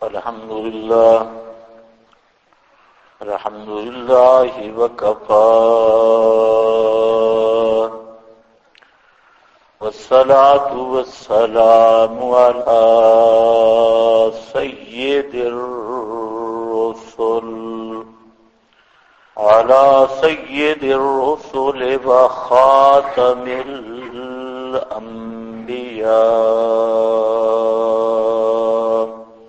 الحمد لله وكفى والصلاة والسلام على سيد الرسل وخاتم الأنبياء.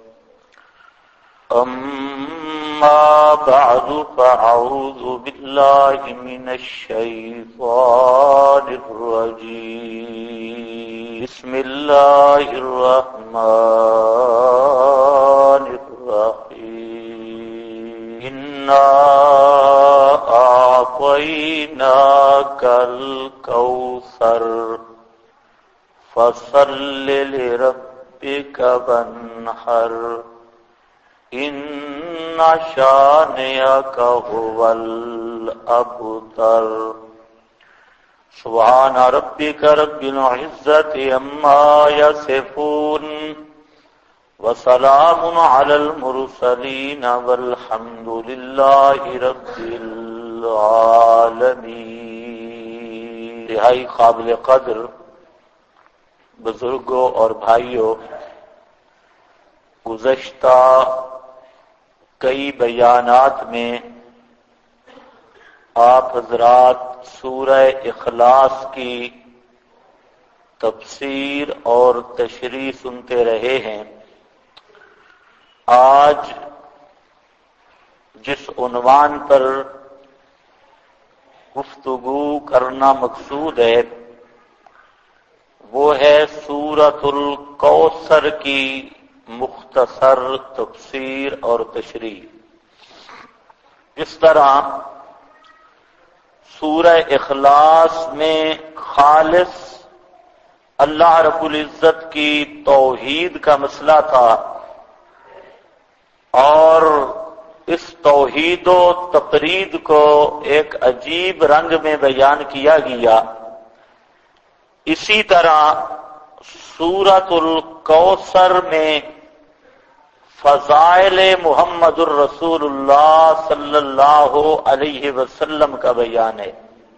أما بعد فأعوذ بالله من الشيطان الرجيم. بسم الله الرحمن الرحيم. إنا أعطيناك الكوثر فصل لربك وانحر إن شانئك هو الأبتر. سبحان ربك رب العزة عما يصفون وسلام على المرسلين والحمد لله رب العالمين. انتہائی قابل قدر بزرگوں اور بھائیوں، گزشتہ کئی بیانات میں آپ حضرات سورہ اخلاص کی تفسیر اور تشریح سنتے رہے ہیں. آج جس عنوان پر گفتگو کرنا مقصود ہے وہ ہے سورۃ الکوثر کی مختصر تفسیر اور تشریح. جس طرح سورہ اخلاص میں خالص اللہ رب العزت کی توحید کا مسئلہ تھا اور اس توحید و تقرید کو ایک عجیب رنگ میں بیان کیا گیا، اسی طرح سورۃ الکوثر میں فضائل محمد الرسول اللہ صلی اللہ علیہ وسلم کا بیان ہے.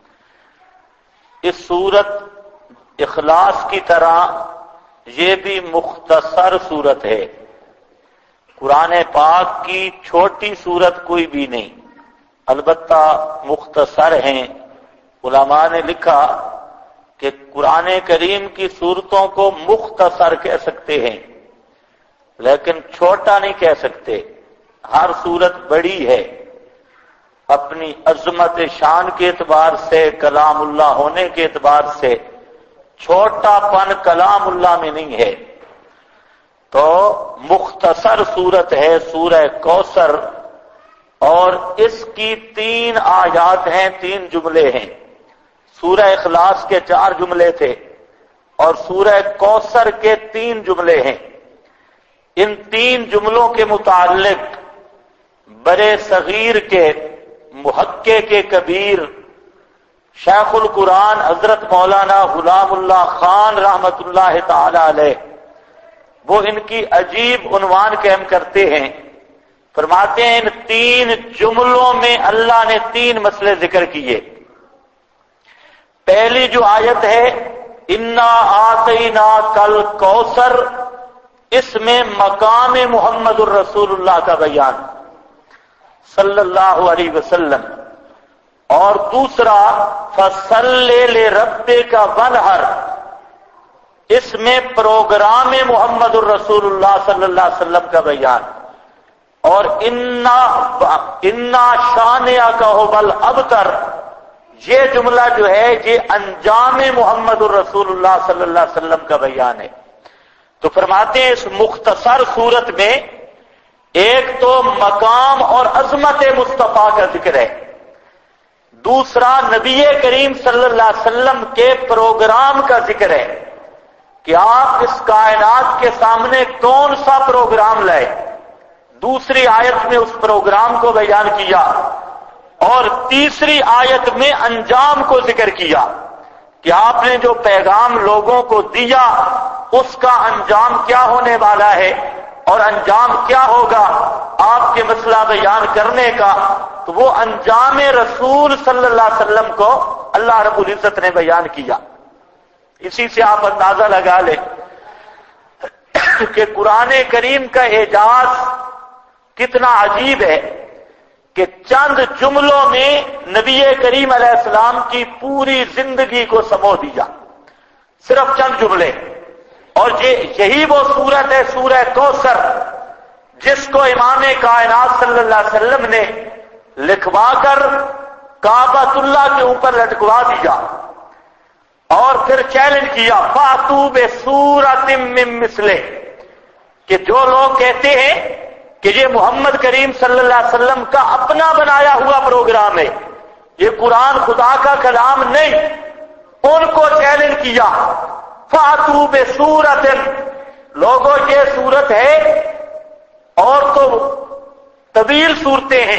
اس سورت اخلاص کی طرح یہ بھی مختصر سورت ہے. قرآن پاک کی چھوٹی سورت کوئی بھی نہیں، البتہ مختصر ہیں. علماء نے لکھا کہ قرآن کریم کی صورتوں کو مختصر کہہ سکتے ہیں لیکن چھوٹا نہیں کہہ سکتے. ہر صورت بڑی ہے، اپنی عظمت شان کے اعتبار سے، کلام اللہ ہونے کے اعتبار سے چھوٹا پن کلام اللہ میں نہیں ہے. تو مختصر صورت ہے سورہ کوثر، اور اس کی 3 آیات ہیں، 3 جملے ہیں. سورہ اخلاص کے 4 جملے تھے اور سورہ کوثر کے 3 جملے ہیں. ان 3 جملوں کے متعلق برے صغیر کے محقق کے کبیر شیخ القرآن حضرت مولانا غلام اللہ خان رحمت اللہ تعالی علیہ وہ ان کی عجیب عنوان قائم کرتے ہیں. فرماتے ہیں ان 3 جملوں میں اللہ نے 3 مسئلے ذکر کیے. پہلی جو آیت ہے انا آتیناک الکوثر، اس میں مقام محمد الرسول اللہ کا بیان صلی اللہ علیہ وسلم، اور دوسرا فصل لربک وانحر، اس میں پروگرام محمد الرسول اللہ صلی اللہ علیہ وسلم کا بیان، اور انا شانئک هو الابتر، یہ جملہ جو ہے یہ انجام محمد الرسول اللہ صلی اللہ علیہ وسلم کا بیان ہے. تو فرماتے ہیں اس مختصر صورت میں ایک تو مقام اور عظمت مصطفیٰ کا ذکر ہے، دوسرا نبی کریم صلی اللہ علیہ وسلم کے پروگرام کا ذکر ہے کہ آپ اس کائنات کے سامنے کون سا پروگرام لائے. دوسری آیت میں اس پروگرام کو بیان کیا، اور تیسری آیت میں انجام کو ذکر کیا کہ آپ نے جو پیغام لوگوں کو دیا اس کا انجام کیا ہونے والا ہے. اور انجام کیا ہوگا آپ کے مسئلہ بیان کرنے کا، تو وہ انجام رسول صلی اللہ علیہ وسلم کو اللہ رب العزت نے بیان کیا۔ اسی سے آپ اندازہ لگا لیں کہ قرآن کریم کا اعجاز کتنا عجیب ہے کہ چند جملوں میں نبی کریم علیہ السلام کی پوری زندگی کو سمو دیا، صرف چند جملے۔ اور یہی وہ سورت ہے سورہ کوثر، جس کو امام کائنات صلی اللہ علیہ وسلم نے لکھوا کر کعبۃ اللہ کے اوپر لٹکوا دیا اور پھر چیلنج کیا فاتوا بسورۃ من مثلہ، کہ جو لوگ کہتے ہیں کہ یہ محمد کریم صلی اللہ علیہ وسلم کا اپنا بنایا ہوا پروگرام ہے، یہ قرآن خدا کا کلام نہیں، ان کو چیلنج کیا فاتوا بسورۃ، لوگوں یہ صورت ہے اور تو طویل صورتیں ہیں،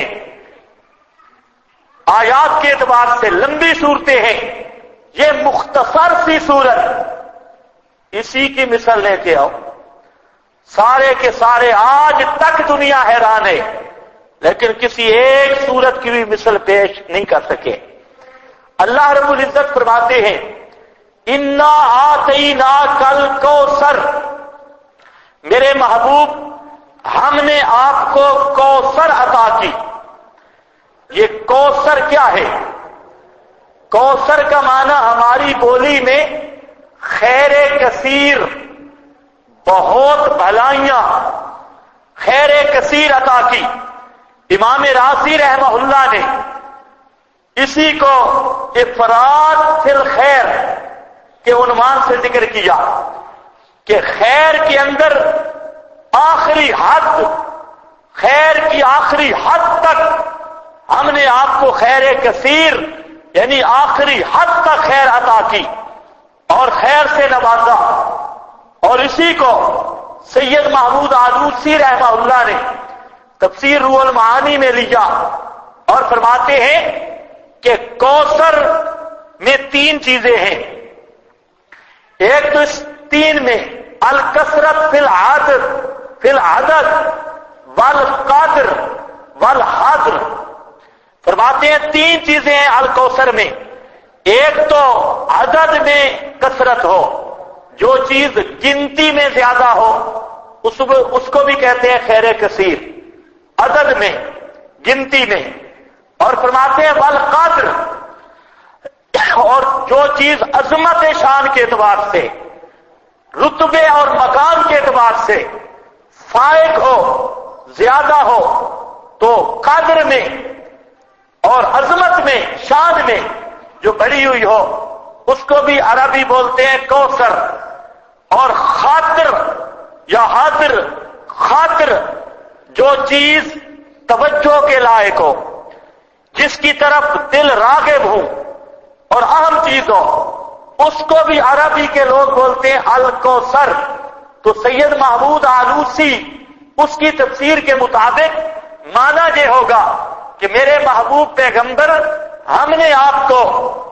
آیات کے اعتبار سے لمبی صورتیں ہیں، یہ مختصر سی صورت، اسی کی مثال لے کے آؤ۔ سارے کے سارے آج تک دنیا حیران ہے، لیکن کسی ایک صورت کی بھی مثال پیش نہیں کر سکے۔ اللہ رب العزت فرماتے ہیں انا آتیناک الکوثر، میرے محبوب ہم نے آپ کو کوثر عطا کی۔ یہ کوثر کیا ہے؟ کوثر کا معنی ہماری بولی میں خیر کثیر، بہت بھلائیاں، خیر کثیر عطا کی۔ امام رازی رحمہ اللہ نے اسی کو افراد فی الخیر کے عنوان سے ذکر کیا کہ خیر کے اندر آخری حد، خیر کی آخری حد تک ہم نے آپ کو خیر کثیر یعنی آخری حد تک خیر عطا کی اور خیر سے نوازا۔ اور اسی کو سید محمود آلوسی رحمہ اللہ نے تفسیر روح المعانی میں لیا اور فرماتے ہیں کہ کوثر میں تین چیزیں ہیں، ایک تو اس تین میں الکثرت فی العدد والقدر والحضر، فرماتے ہیں تین چیزیں ہیں الکوثر میں، ایک تو عدد میں کثرت ہو، جو چیز گنتی میں زیادہ ہو اس کو بھی کہتے ہیں خیر کثیر، عدد میں، گنتی میں، اور فرماتے ہیں والقدر، اور جو چیز عظمت شان کے اعتبار سے، رتبے اور مقام کے اعتبار سے فائق ہو، زیادہ ہو، تو قدر میں اور عظمت میں، شان میں جو بڑی ہوئی ہو اس کو بھی عربی بولتے ہیں کوثر۔ اور خاطر یا حاضر، خاطر جو چیز توجہ کے لائق ہو، جس کی طرف دل راغب ہو اور اہم چیز ہو، اس کو بھی عربی کے لوگ بولتے ہیں الکوثر۔ تو سید محمود آلوسی اس کی تفسیر کے مطابق معنی یہ ہوگا کہ میرے محبوب پیغمبر ہم نے آپ کو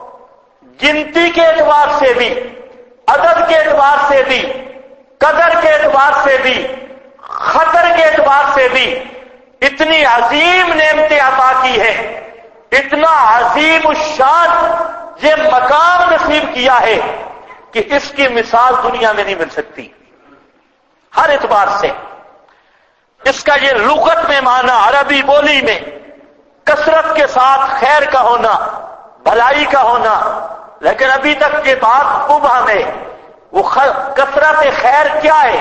گنتی کے اعتبار سے بھی، عدد کے اعتبار سے بھی، قدر کے اعتبار سے بھی، خطر کے اعتبار سے بھی اتنی عظیم نعمتیں عطا کی ہے، اتنا عظیم الشان یہ مقام نصیب کیا ہے کہ اس کی مثال دنیا میں نہیں مل سکتی ہر اعتبار سے۔ اس کا یہ لغت میں معنی عربی بولی میں کثرت کے ساتھ خیر کا ہونا، بھلائی کا ہونا، لیکن ابھی تک یہ بات مبہم ہے، وہ کثرت خیر کیا ہے،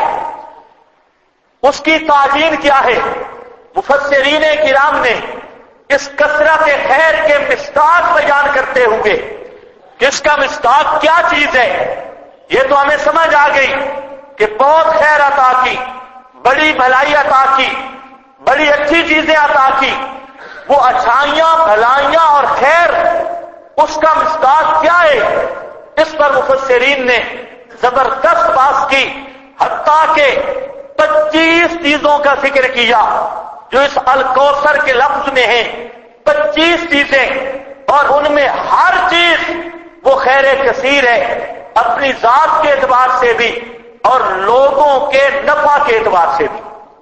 اس کی تعین کیا ہے۔ مفسرین کرام نے اس کثرت خیر کے مصداق بیان کرتے ہوئے کہ اس کا مصداق کیا چیز ہے، یہ تو ہمیں سمجھ آ گئی کہ بہت خیر عطا کی، بڑی بھلائی عطا کی، بڑی اچھی چیزیں عطا کی، وہ اچھائیاں، بھلائیاں اور خیر اس کا مصداق کیا ہے، اس پر مفسرین نے زبردست بات کی، حتیٰ کہ 25 چیزوں کا ذکر کیا جو اس الکوثر کے لفظ میں ہیں، 25 چیزیں، اور ان میں ہر چیز وہ خیر کثیر ہے، اپنی ذات کے اعتبار سے بھی اور لوگوں کے نفع کے اعتبار سے بھی۔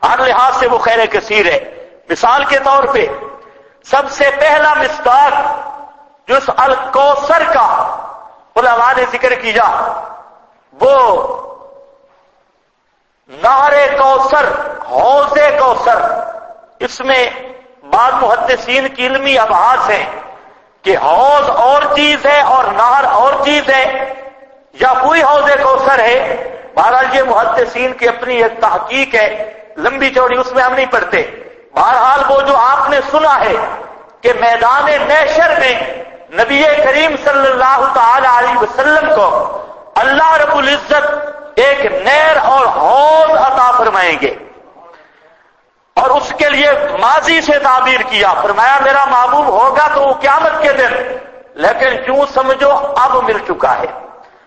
ہر لحاظ سے وہ خیر کثیر ہے۔ مثال کے طور پہ سب سے پہلا مصداق جو اس الکوثر کا علماء نے ذکر کیا وہ نہر کوثر، حوض کوثر۔ اس میں بعض محدثین کی علمی ابحاث ہیں کہ حوض اور چیز ہے اور نہر اور چیز ہے یا کوئی حوض کوثر ہے۔ بہرحال یہ محدثین کی اپنی ایک تحقیق ہے، لمبی چوڑی اس میں ہم نہیں پڑھتے۔ بہرحال وہ جو آپ نے سنا ہے کہ میدان محشر میں نبی کریم صلی اللہ تعالی علیہ وسلم کو اللہ رب العزت ایک نہر اور حوض عطا فرمائیں گے، اور اس کے لیے ماضی سے تعبیر کیا، فرمایا میرا محبوب ہوگا تو وہ قیامت کے دن، لیکن یوں سمجھو اب مل چکا ہے۔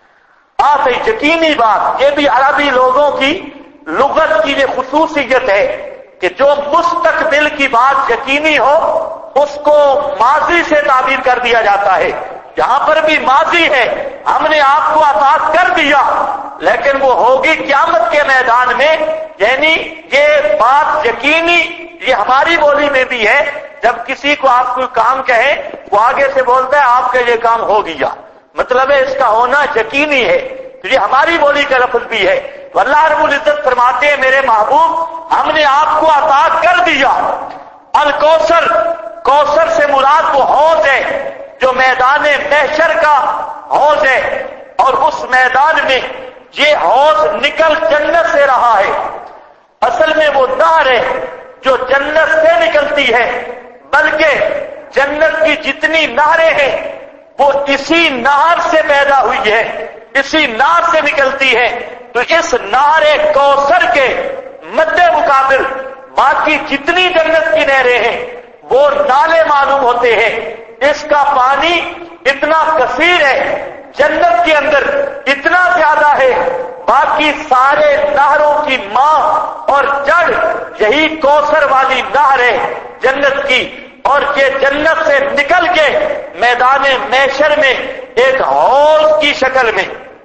آتے یقینی بات، یہ بھی عربی لوگوں کی لغت کی یہ خصوصیت ہے کہ جو مستقبل کی بات یقینی ہو اس کو ماضی سے تعبیر کر دیا جاتا ہے۔ یہاں پر بھی ماضی ہے، ہم نے آپ کو عطا کر دیا لیکن وہ ہوگی قیامت کے میدان میں، یعنی یہ بات یقینی یہ ہماری بولی میں بھی ہے۔ جب کسی کو آپ کوئی کام کہیں وہ آگے سے بولتا ہے آپ کا یہ کام ہو گیا، مطلب ہے اس کا ہونا یقینی ہے، تو یہ ہماری بولی کا لفظ بھی ہے۔ تو اللہ رب العزت فرماتے ہیں میرے محبوب ہم نے آپ کو عطا کر دیا الکوثر۔ کوثر سے مراد وہ حوض ہے جو میدان محشر کا حوض ہے، اور اس میدان میں یہ حوض نکل جنت سے رہا ہے۔ اصل میں وہ نہر ہے جو جنت سے نکلتی ہے، بلکہ جنت کی جتنی نہریں ہیں وہ اسی نہر سے پیدا ہوئی ہے، اسی نہر سے نکلتی ہے۔ تو اس نہر کوثر کے مد مقابل باقی جتنی جنت کی نہریں ہیں وہ نالے معلوم ہوتے ہیں۔ اس کا پانی اتنا کثیر ہے، جنت کے اندر اتنا زیادہ ہے، باقی سارے نہروں کی ماں اور جڑ یہی کوثر والی نہر ہے جنت کی، اور یہ جنت سے نکل کے میدان محشر میں ایک حوض کی شکل میں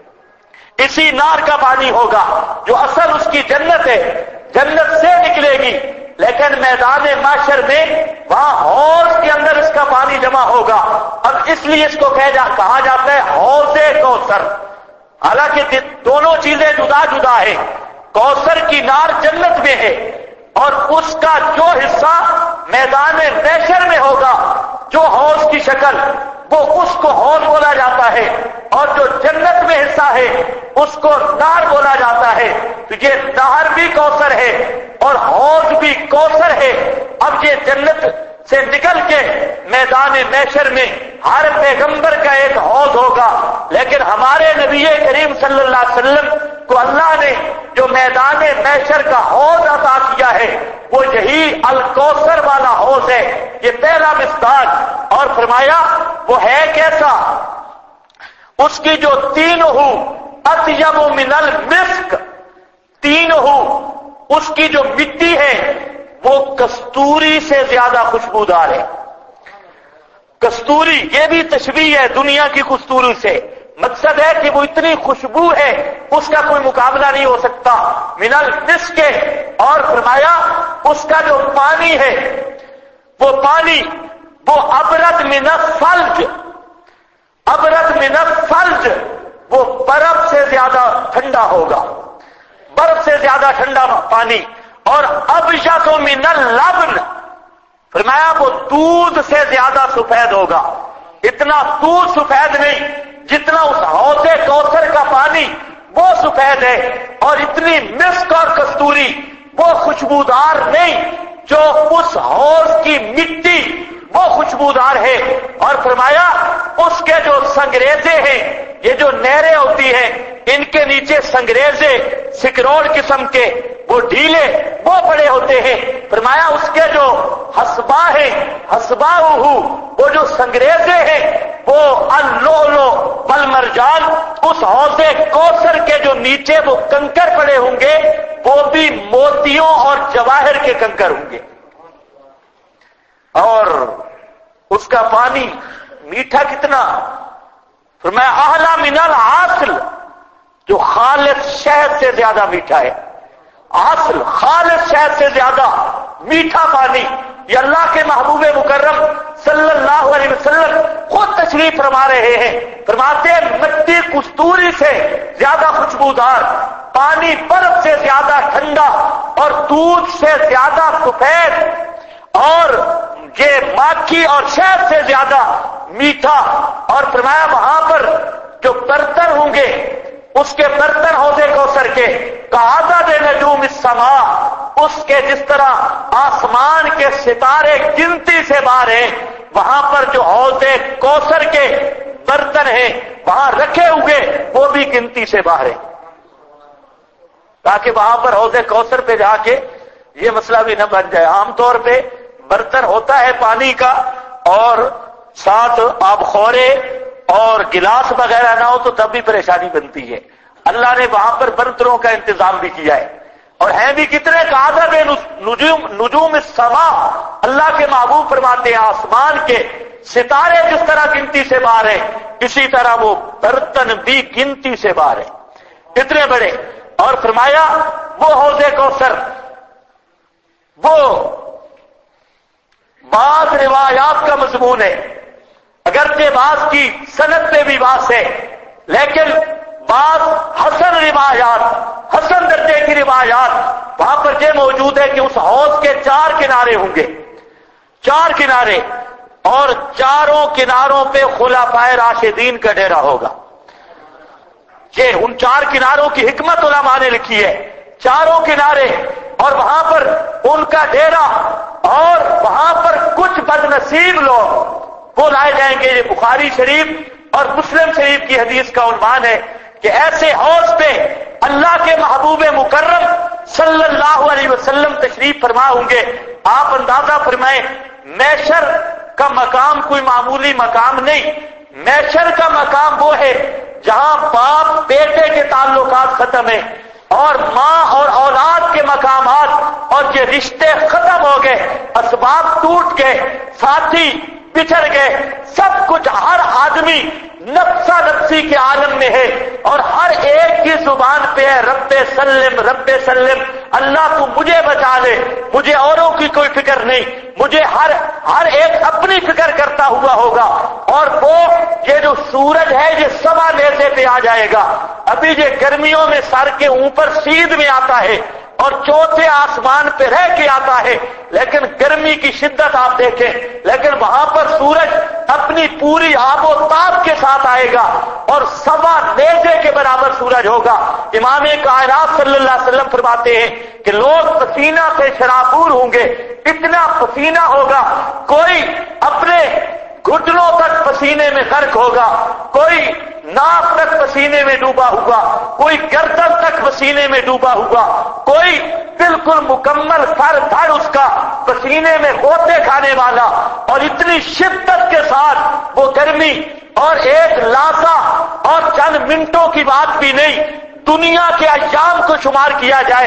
اسی نہر کا پانی ہوگا جو اصل اس کی جنت ہے، جنت سے نکلے گی، لیکن میدان محشر میں وہاں حوض کے اندر اس کا پانی جمع ہوگا۔ اب اس لیے اس کو کہا جاتا ہے حوض کوثر، حالانکہ دونوں چیزیں جدا جدا ہیں۔ کوثر کی نہر جنت میں ہے اور اس کا جو حصہ میدان محشر میں ہوگا جو حوض کی شکل، وہ اس کو حوض بولا جاتا ہے، اور جو جنت میں حصہ ہے اس کو نہر بولا جاتا ہے۔ تو یہ نہر بھی کوثر ہے اور حوض بھی کوثر ہے۔ اب یہ جنت سے نکل کے میدان محشر میں ہر پیغمبر کا ایک حوض ہوگا، لیکن ہمارے نبی کریم صلی اللہ علیہ وسلم کو اللہ نے جو میدان محشر کا حوض عطا کیا ہے وہ یہی الکوثر والا حوض ہے۔ یہ پہلا مصداق، اور فرمایا وہ ہے کیسا، اس کی جو تینہ اطیب من المسک، تینہ اس کی جو مٹی ہے وہ کستوری سے زیادہ خوشبودار ہے۔ کستوری یہ بھی تشبیہ ہے دنیا کی کستوری سے، مقصد ہے کہ وہ اتنی خوشبو ہے اس کا کوئی مقابلہ نہیں ہو سکتا، من المسک۔ اور فرمایا اس کا جو پانی ہے وہ پانی وہ ابرد من الثلج، ابرد من الثلج، وہ برف سے زیادہ ٹھنڈا ہوگا، برف سے زیادہ ٹھنڈا پانی۔ اور ابیض من اللبن، فرمایا وہ دودھ سے زیادہ سفید ہوگا، اتنا دودھ سفید نہیں جتنا اس حوض کوثر کا پانی وہ سفید ہے، اور اتنی مسک اور کستوری وہ خوشبودار نہیں جو اس حوض کی مٹی وہ خوشبودار ہے۔ اور فرمایا اس کے جو سنگریزے ہیں، یہ جو نہریں ہوتی ہیں ان کے نیچے سنگریزے سکروڑ قسم کے وہ ڈھیلے وہ پڑے ہوتے ہیں۔ فرمایا اس کے جو حسبا ہیں، حسبا وہ جو سنگریزے ہیں وہ اللؤلؤ والمرجان، اس حوض کوثر کے جو نیچے وہ کنکر پڑے ہوں گے وہ بھی موتیوں اور جواہر کے کنکر ہوں گے، اور اس کا پانی میٹھا کتنا، فرمایا احلی من العسل، جو خالص شہد سے زیادہ میٹھا ہے۔ اصل خالص شہد سے زیادہ میٹھا پانی، یہ اللہ کے محبوب مکرم صلی اللہ علیہ وسلم خود تشریف فرما رہے ہیں، فرماتے ہیں مٹی کستوری سے زیادہ خوشبودار، پانی برف سے زیادہ ٹھنڈا، اور دودھ سے زیادہ سفید، اور یہ ماکھی اور شہد سے زیادہ میٹھا، اور فرمایا وہاں پر جو برتن ہوں گے اس کے برتن حوض کوثر کے کعدد نجوم السماء، اس کے جس طرح آسمان کے ستارے گنتی سے باہر ہیں، وہاں پر جو حوض کوثر کے برتن ہیں وہاں رکھے ہوئے وہ بھی گنتی سے باہر ہیں، تاکہ وہاں پر حوض کوثر پہ جا کے یہ مسئلہ بھی نہ بن جائے۔ عام طور پہ برتن ہوتا ہے پانی کا اور ساتھ آب خورے اور گلاس وغیرہ نہ ہو تو تب بھی پریشانی بنتی ہے، اللہ نے وہاں پر برتنوں کا انتظام بھی کیا ہے، اور ہیں بھی کتنے کعدد نجوم السماء، اللہ کے محبوب فرماتے ہیں آسمان کے ستارے جس طرح گنتی سے باہر ہیں اسی طرح وہ برتن بھی گنتی سے باہر ہیں، اتنے بڑے۔ اور فرمایا وہ حوض کوثر، وہ بعض روایات کا مضمون ہے، اگرچہ بعض کی سند پہ بھی بات ہے، لیکن بعض حسن روایات، حسن درجے کی روایات وہاں پر یہ موجود ہے کہ اس حوض کے 4 کنارے ہوں گے، 4 کنارے، اور چاروں کناروں پہ خلفائے راشدین کا ڈیرا ہوگا۔ یہ ان 4 کناروں کی حکمت علماء نے لکھی ہے، چاروں کنارے، اور وہاں پر ان کا ڈیرا، اور وہاں پر کچھ بد نصیب لوگ وہ لائے جائیں گے۔ یہ بخاری شریف اور مسلم شریف کی حدیث کا عنوان ہے کہ ایسے حوض پہ اللہ کے محبوب مکرم صلی اللہ علیہ وسلم تشریف فرما ہوں گے۔ آپ اندازہ فرمائیں محشر کا مقام کوئی معمولی مقام نہیں، محشر کا مقام وہ ہے جہاں باپ بیٹے کے تعلقات ختم ہیں، اور ماں اور اولاد کے مقامات اور یہ رشتے ختم ہو گئے، اسباب ٹوٹ گئے، ساتھی بچھڑ گئے، سب کچھ، ہر آدمی نفسا نفسی کے عالم میں ہے، اور ہر ایک کی زبان پہ ہے رب سلم رب سلم، اللہ تو مجھے بچا لے، مجھے اوروں کی کوئی فکر نہیں، مجھے ہر ایک اپنی فکر کرتا ہوا ہوگا۔ اور وہ یہ جو سورج ہے یہ 1.25 نیزے پہ آ جائے گا، ابھی یہ گرمیوں میں سر کے اوپر سیدھ میں آتا ہے اور چوتھے آسمان پہ رہ کے آتا ہے، لیکن گرمی کی شدت آپ دیکھیں، لیکن وہاں پر سورج اپنی پوری آب و تاب کے ساتھ آئے گا اور 1.25 نیزے کے برابر سورج ہوگا۔ امام کائنات صلی اللہ علیہ وسلم فرماتے ہیں کہ لوگ پسینہ سے شرابور ہوں گے، اتنا پسینہ ہوگا، کوئی اپنے گھٹنوں تک پسینے میں غرق ہوگا، کوئی ناک تک پسینے میں ڈوبا ہوگا، کوئی گردن تک پسینے میں ڈوبا ہوگا، کوئی بالکل مکمل سر دھڑ اس کا پسینے میں غوطے کھانے والا، اور اتنی شدت کے ساتھ وہ گرمی، اور ایک لاسا اور چند منٹوں کی بات بھی نہیں، دنیا کے ایام کو شمار کیا جائے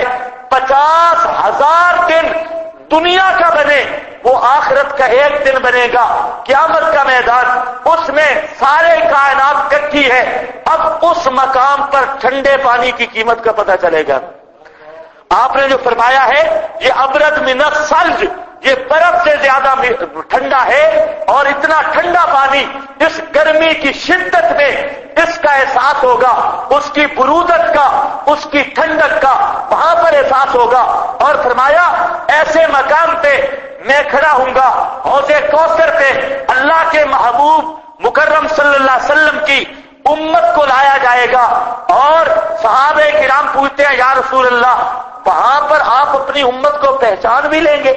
50,000 دن دنیا کا بنے، وہ آخرت کا ایک دن بنے گا، قیامت کا میدان، اس میں سارے کائنات کٹھی ہے۔ اب اس مقام پر ٹھنڈے پانی کی قیمت کا پتہ چلے گا۔ آپ نے جو فرمایا ہے یہ ابرد من الثلج، یہ برف سے زیادہ ٹھنڈا ہے، اور اتنا ٹھنڈا پانی اس گرمی کی شدت میں اس کا احساس ہوگا، اس کی برودت کا، اس کی ٹھنڈک کا وہاں پر احساس ہوگا۔ اور فرمایا ایسے مقام پہ میں کھڑا ہوں گا، حوض کوثر پہ اللہ کے محبوب مکرم صلی اللہ علیہ وسلم کی امت کو لایا جائے گا، اور صحابہ کرام پوچھتے ہیں یا رسول اللہ وہاں پر آپ اپنی امت کو پہچان بھی لیں گے؟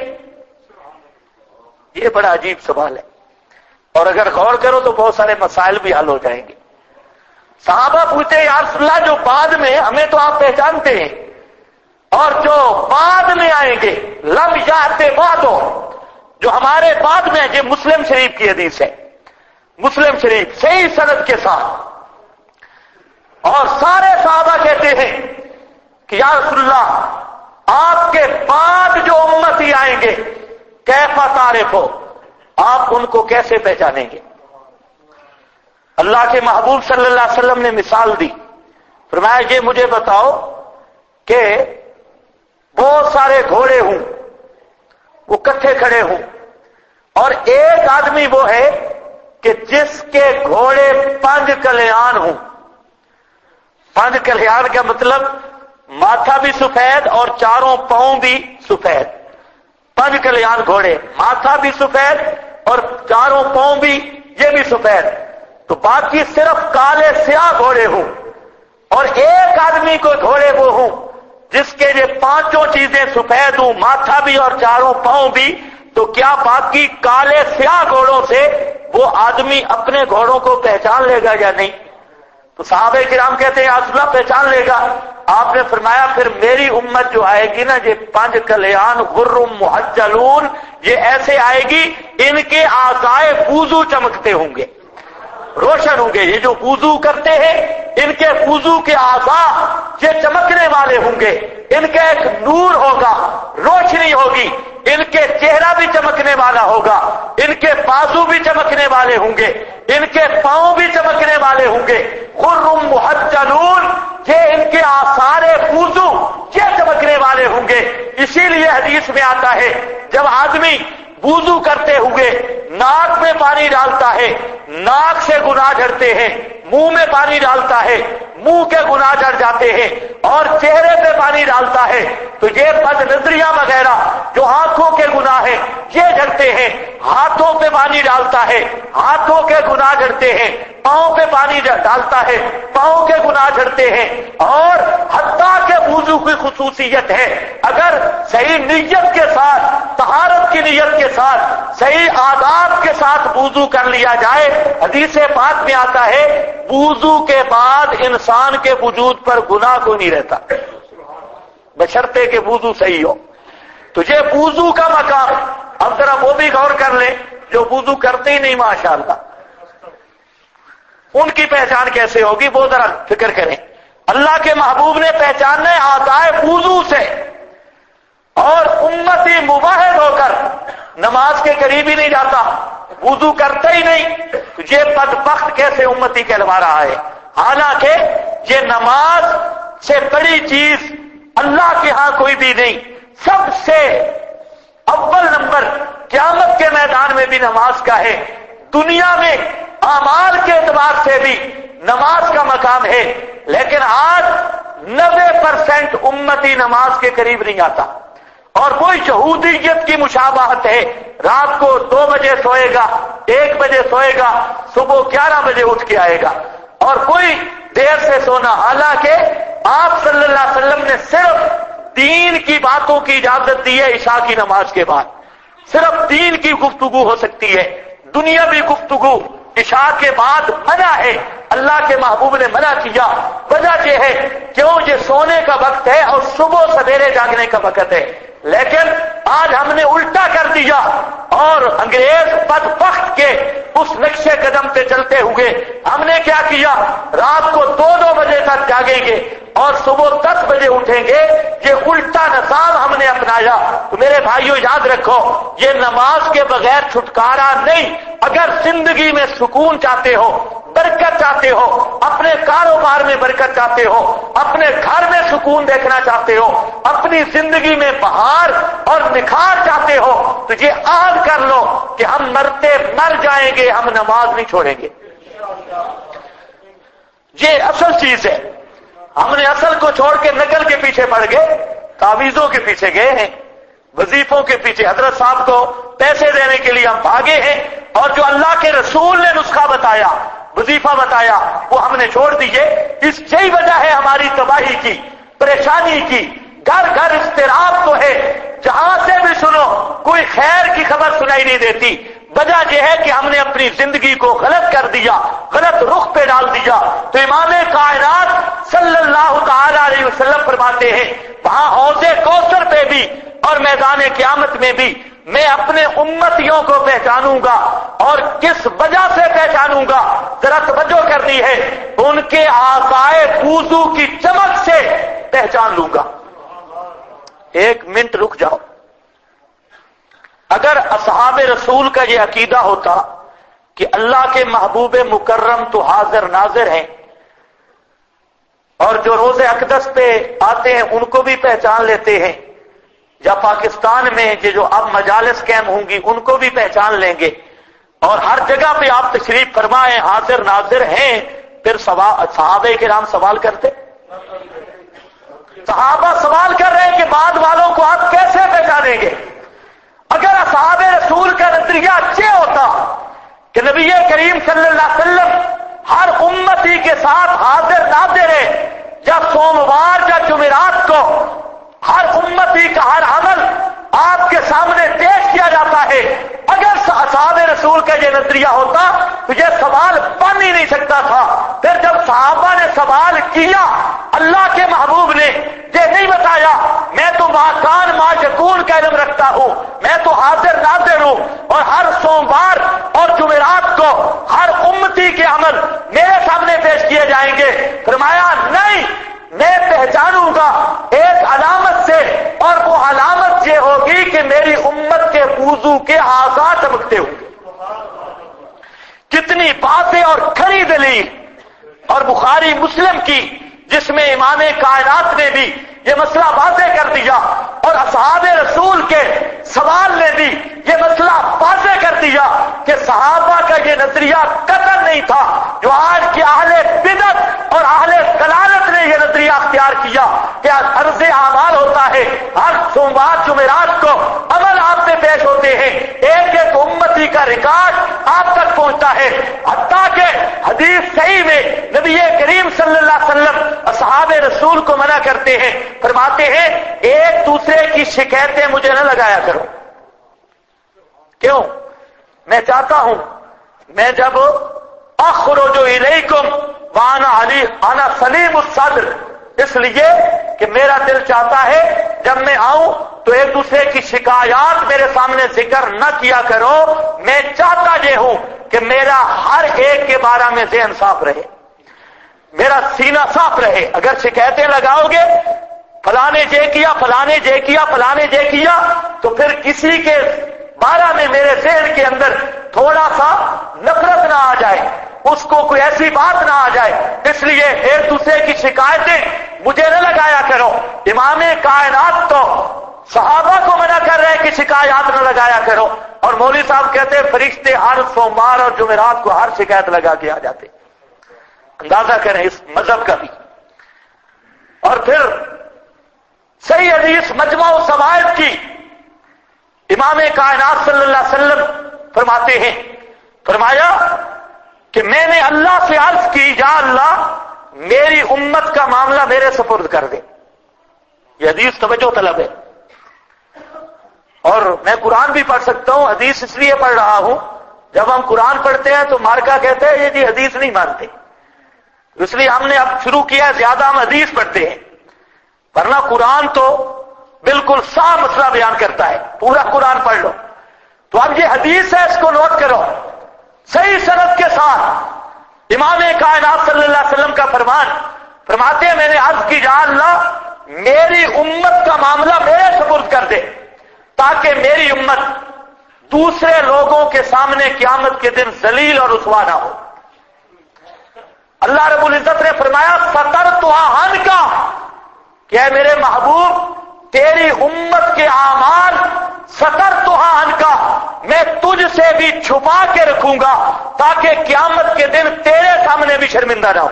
یہ بڑا عجیب سوال ہے، اور اگر غور کرو تو بہت سارے مسائل بھی حل ہو جائیں گے۔ صحابہ پوچھتے ہیں یا رسول اللہ جو بعد میں، ہمیں تو آپ پہچانتے ہیں، اور جو بعد میں آئیں گے لم یأت بعدو، جو ہمارے بعد میں، یہ مسلم شریف کی حدیث ہے، مسلم شریف صحیح سند کے ساتھ، اور سارے صحابہ کہتے ہیں کہ یا رسول اللہ آپ کے بعد جو امتی آئیں گے کیف تعرف ہو، آپ ان کو کیسے پہچانیں گے؟ اللہ کے محبوب صلی اللہ علیہ وسلم نے مثال دی، فرمایا یہ مجھے بتاؤ کہ کے گھوڑے ہوں وہ کٹھے کھڑے ہوں، اور ایک آدمی وہ ہے کہ جس کے گھوڑے 5 کلیان ہوں۔ 5 کلیان کا مطلب ماتھا بھی سفید اور چاروں پاؤں بھی سفید۔ 5 کلیان گھوڑے، ماتھا بھی سفید اور چاروں پاؤں بھی یہ بھی سفید، تو باقی صرف کالے سیاہ گھوڑے ہوں، اور ایک آدمی کو گھوڑے وہ ہوں جس کے یہ 5 چیزیں سفید ہوں، ماتھا بھی اور چاروں پاؤں بھی، تو کیا باقی کالے سیاہ گھوڑوں سے وہ آدمی اپنے گھوڑوں کو پہچان لے گا یا نہیں؟ تو صحابہ کرام کہتے ہیں رسول اللہ پہچان لے گا۔ آپ نے فرمایا پھر میری امت جو آئے گی نا، یہ 5 کلیان غر محجلون، یہ ایسے آئے گی ان کے اعضائے وضو چمکتے ہوں گے، روشن ہوں گے۔ یہ جو وضو کرتے ہیں ان کے وضو کے اعضاء یہ چمکنے والے ہوں گے، ان کا ایک نور ہوگا، روشنی ہوگی، ان کے چہرہ بھی چمکنے والا ہوگا، ان کے بازو بھی چمکنے والے ہوں گے، ان کے پاؤں بھی چمکنے والے ہوں گے۔ خرم محجلون، یہ ان کے آثار وضو یہ چمکنے والے ہوں گے۔ اسی لیے حدیث میں آتا ہے جب آدمی وضو کرتے ہوئے ناک میں پانی ڈالتا ہے، ناک سے گناہ جھڑتے ہیں، منہ میں پانی ڈالتا ہے، منہ کے گناہ جھڑ جاتے ہیں، اور چہرے پہ پانی ڈالتا ہے تو یہ بد نظریاں وغیرہ جو آنکھوں کے گناہ ہیں یہ جھڑتے ہیں۔ ہاتھوں پہ پانی ڈالتا ہے، ہاتھوں کے گناہ جھڑتے ہیں، پاؤں پہ پانی ڈالتا ہے، پاؤں کے گناہ جھڑتے ہیں۔ اور حتیٰ کہ وضو کی خصوصیت ہے، اگر صحیح نیت کے ساتھ، طہارت کی نیت کے ساتھ، صحیح آداب کے ساتھ وضو کر لیا جائے، حدیث پاک میں آتا ہے وضو کے بعد انسان کے وجود پر گناہ کوئی نہیں رہتا، بشرطے کہ وضو صحیح ہو۔ تو یہ وضو کا مقام، اب ذرا وہ بھی غور کر لیں جو وضو کرتے ہی نہیں ماشاءاللہ، ان کی پہچان کیسے ہوگی وہ ذرا فکر کریں۔ اللہ کے محبوب نے پہچاننا ہے آدائے وضو سے، اور امتی مواحد ہو کر نماز کے قریب ہی نہیں جاتا، وضو کرتا ہی نہیں، تو یہ بدبخت کیسے امتی کہلوا رہا ہے؟ حالانکہ یہ نماز سے بڑی چیز اللہ کے ہاں کوئی بھی نہیں۔ سب سے اول نمبر قیامت کے میدان میں بھی نماز کا ہے، دنیا میں اعمال کے اعتبار سے بھی نماز کا مقام ہے، لیکن آج 90% امتی نماز کے قریب نہیں آتا، اور کوئی یہودیت کی مشابہت ہے، رات کو 2 بجے سوئے گا، 1 بجے سوئے گا، صبح 11 بجے اٹھ کے آئے گا، اور کوئی دیر سے سونا۔ حالانکہ آپ صلی اللہ علیہ وسلم نے صرف دین کی باتوں کی اجازت دی ہے عشاء کی نماز کے بعد، صرف دین کی گفتگو ہو سکتی ہے، دنیاوی گفتگو عشاء کے بعد منع ہے۔ اللہ کے محبوب نے منع کیا، وجہ یہ ہے کیوں یہ سونے کا وقت ہے اور صبح سویرے جاگنے کا وقت ہے۔ لیکن آج ہم نے الٹا کر دیا، اور انگریز بدبخت کے اس نقش قدم پہ چلتے ہوئے ہم نے کیا کیا، رات کو 2 بجے تک جاگیں گے اور صبح 10 بجے اٹھیں گے۔ یہ الٹا نظام ہم نے اپنایا۔ تو میرے بھائیوں یاد رکھو، یہ نماز کے بغیر چھٹکارا نہیں۔ اگر زندگی میں سکون چاہتے ہو، برکت چاہتے ہو، اپنے کاروبار میں برکت چاہتے ہو، اپنے گھر میں سکون دیکھنا چاہتے ہو، اپنی زندگی میں بہار اور نکھار چاہتے ہو، تو یہ عہد کر لو کہ ہم مرتے مر جائیں گے، ہم نماز نہیں چھوڑیں گے۔ یہ اصل چیز ہے۔ ہم نے اصل کو چھوڑ کے نقل کے پیچھے پڑ گئے، تعویذوں کے پیچھے گئے ہیں، وظیفوں کے پیچھے، حضرت صاحب کو پیسے دینے کے لیے ہم بھاگے ہیں، اور جو اللہ کے رسول نے نسخہ بتایا، وظیفہ بتایا، وہ ہم نے چھوڑ دیے۔ اس یہی وجہ ہے ہماری تباہی کی، پریشانی کی۔ گھر گھر اضطراب تو ہے، جہاں سے بھی سنو کوئی خیر کی خبر سنائی نہیں دیتی۔ وجہ یہ ہے کہ ہم نے اپنی زندگی کو غلط کر دیا، غلط رخ پہ ڈال دیا۔ تو امام کائنات صلی اللہ تعالی علیہ وسلم فرماتے ہیں وہاں حوض کوثر پہ بھی اور میدان قیامت میں بھی میں اپنے امتیوں کو پہچانوں گا، اور کس وجہ سے پہچانوں گا؟ ذرا توجہ کرنی ہے، ان کے اعضائے وضو کی چمک سے پہچان لوں گا۔ 1 منٹ رک جاؤ۔ اگر اصحاب رسول کا یہ عقیدہ ہوتا کہ اللہ کے محبوب مکرم تو حاضر ناظر ہیں، اور جو روز اقدس پہ آتے ہیں ان کو بھی پہچان لیتے ہیں، یا پاکستان میں یہ جو اب مجالس قائم ہوں گی ان کو بھی پہچان لیں گے، اور ہر جگہ پہ آپ تشریف فرمائیں، حاضر ناظر ہیں، پھر صحابہ کرام سوال کرتے، صحابہ سوال کر رہے ہیں کہ بعد والوں کو آپ کیسے پہچانیں گے؟ اگر اصحاب رسول کا نظریہ یہ ہوتا کہ نبی کریم صلی اللہ علیہ وسلم ہر امتی کے ساتھ حاضر ناظر ہے، یا سوموار یا جمعرات کو ہر امتی کا ہر عمل آپ کے سامنے پیش کیا جاتا ہے، اگر اصحاب رسول کا یہ نظریہ ہوتا تو یہ سوال بن ہی نہیں سکتا تھا۔ پھر جب صحابہ نے سوال کیا، اللہ کے محبوب نے یہ نہیں بتایا میں تو ما کان ما یکون کا علم رکھتا ہوں، میں تو حاضر ناظر ہوں، اور ہر سوموار اور جمعرات کو ہر امتی کے عمل میرے سامنے پیش کیے جائیں گے، فرمایا نہیں، میں پہچانوں گا ایک علامت سے، اور وہ علامت یہ ہوگی کہ میری امت کے وضو کے اعضاء چمکتے ہوں گے۔ کتنی باتیں اور کھری دلیل، اور بخاری مسلم کی جس میں امام کائنات نے بھی یہ مسئلہ واضح کر دیا، اور اصحاب رسول کے سوال نے بھی یہ مسئلہ واضح کر دیا کہ صحابہ کا یہ نظریہ قطعاً نہیں تھا جو آج کے اہل بدعت اور اہل ضلالت نے یہ نظریہ اختیار کیا کہ عرض اعمال ہوتا ہے، ہر سوموار جمعرات کو عمل آپ سے پیش ہوتے ہیں، ایک ایک امتی کا ریکارڈ آپ تک پہنچتا ہے، حتیٰ کہ حدیث صحیح میں نبی کریم صلی اللہ علیہ وسلم اصحاب رسول کو منع کرتے ہیں، فرماتے ہیں ایک دوسرے کی شکایتیں مجھے نہ لگایا کرو۔ کیوں؟ میں چاہتا ہوں میں جب اخرج الیکم وانا سلیم الصدر، اس لیے کہ میرا دل چاہتا ہے جب میں آؤں تو ایک دوسرے کی شکایات میرے سامنے ذکر نہ کیا کرو، میں چاہتا یہ ہوں کہ میرا ہر ایک کے بارے میں ذہن صاف رہے، میرا سینہ صاف رہے۔ اگر شکایتیں لگاؤ گے فلاں نے یہ کیا، فلاں نے یہ کیا، فلاں نے یہ کیا، تو پھر کسی کے بارے میں میرے ذہن کے اندر تھوڑا سا نفرت نہ آ جائے، اس کو کوئی ایسی بات نہ آ جائے، اس لیے ایک دوسرے کی شکایتیں مجھے نہ لگایا کرو۔ امام کائنات تو صحابہ کو منع کر رہے کہ شکایات نہ لگایا کرو، اور مولوی صاحب کہتے ہیں فرشتے ہر سوموار اور جمعرات کو ہر شکایت لگا کے آ جاتے۔ اندازہ کریں اس مذہب کا بھی۔ اور پھر صحیح حدیث مجمع الزوائد کی امام کائنات صلی اللہ علیہ وسلم فرماتے ہیں، فرمایا کہ میں نے اللہ سے عرض کی یا اللہ میری امت کا معاملہ میرے سپرد کر دے۔ یہ حدیث توجہ طلب ہے، اور میں قرآن بھی پڑھ سکتا ہوں، حدیث اس لیے پڑھ رہا ہوں جب ہم قرآن پڑھتے ہیں تو مارکا کہتے ہیں یہ جی حدیث نہیں مانتے، اس لیے ہم نے اب شروع کیا زیادہ ہم حدیث پڑھتے ہیں، ورنہ قرآن تو بالکل صاف مسئلہ بیان کرتا ہے، پورا قرآن پڑھ لو۔ تو اب یہ حدیث ہے، اس کو نوٹ کرو صحیح سند کے ساتھ۔ امام کائنات صلی اللہ علیہ وسلم کا فرمان، فرماتے ہیں میں نے عرض کی یا اللہ میری امت کا معاملہ میرے سپرد کر دے تاکہ میری امت دوسرے لوگوں کے سامنے قیامت کے دن ذلیل اور رسوا نہ ہو۔ اللہ رب العزت نے فرمایا سترتھا عنکا کہ اے میرے محبوب تیری امت کے اعمال سترتھا عنکا میں تجھ سے بھی چھپا کے رکھوں گا تاکہ قیامت کے دن تیرے سامنے بھی شرمندہ نہ ہو۔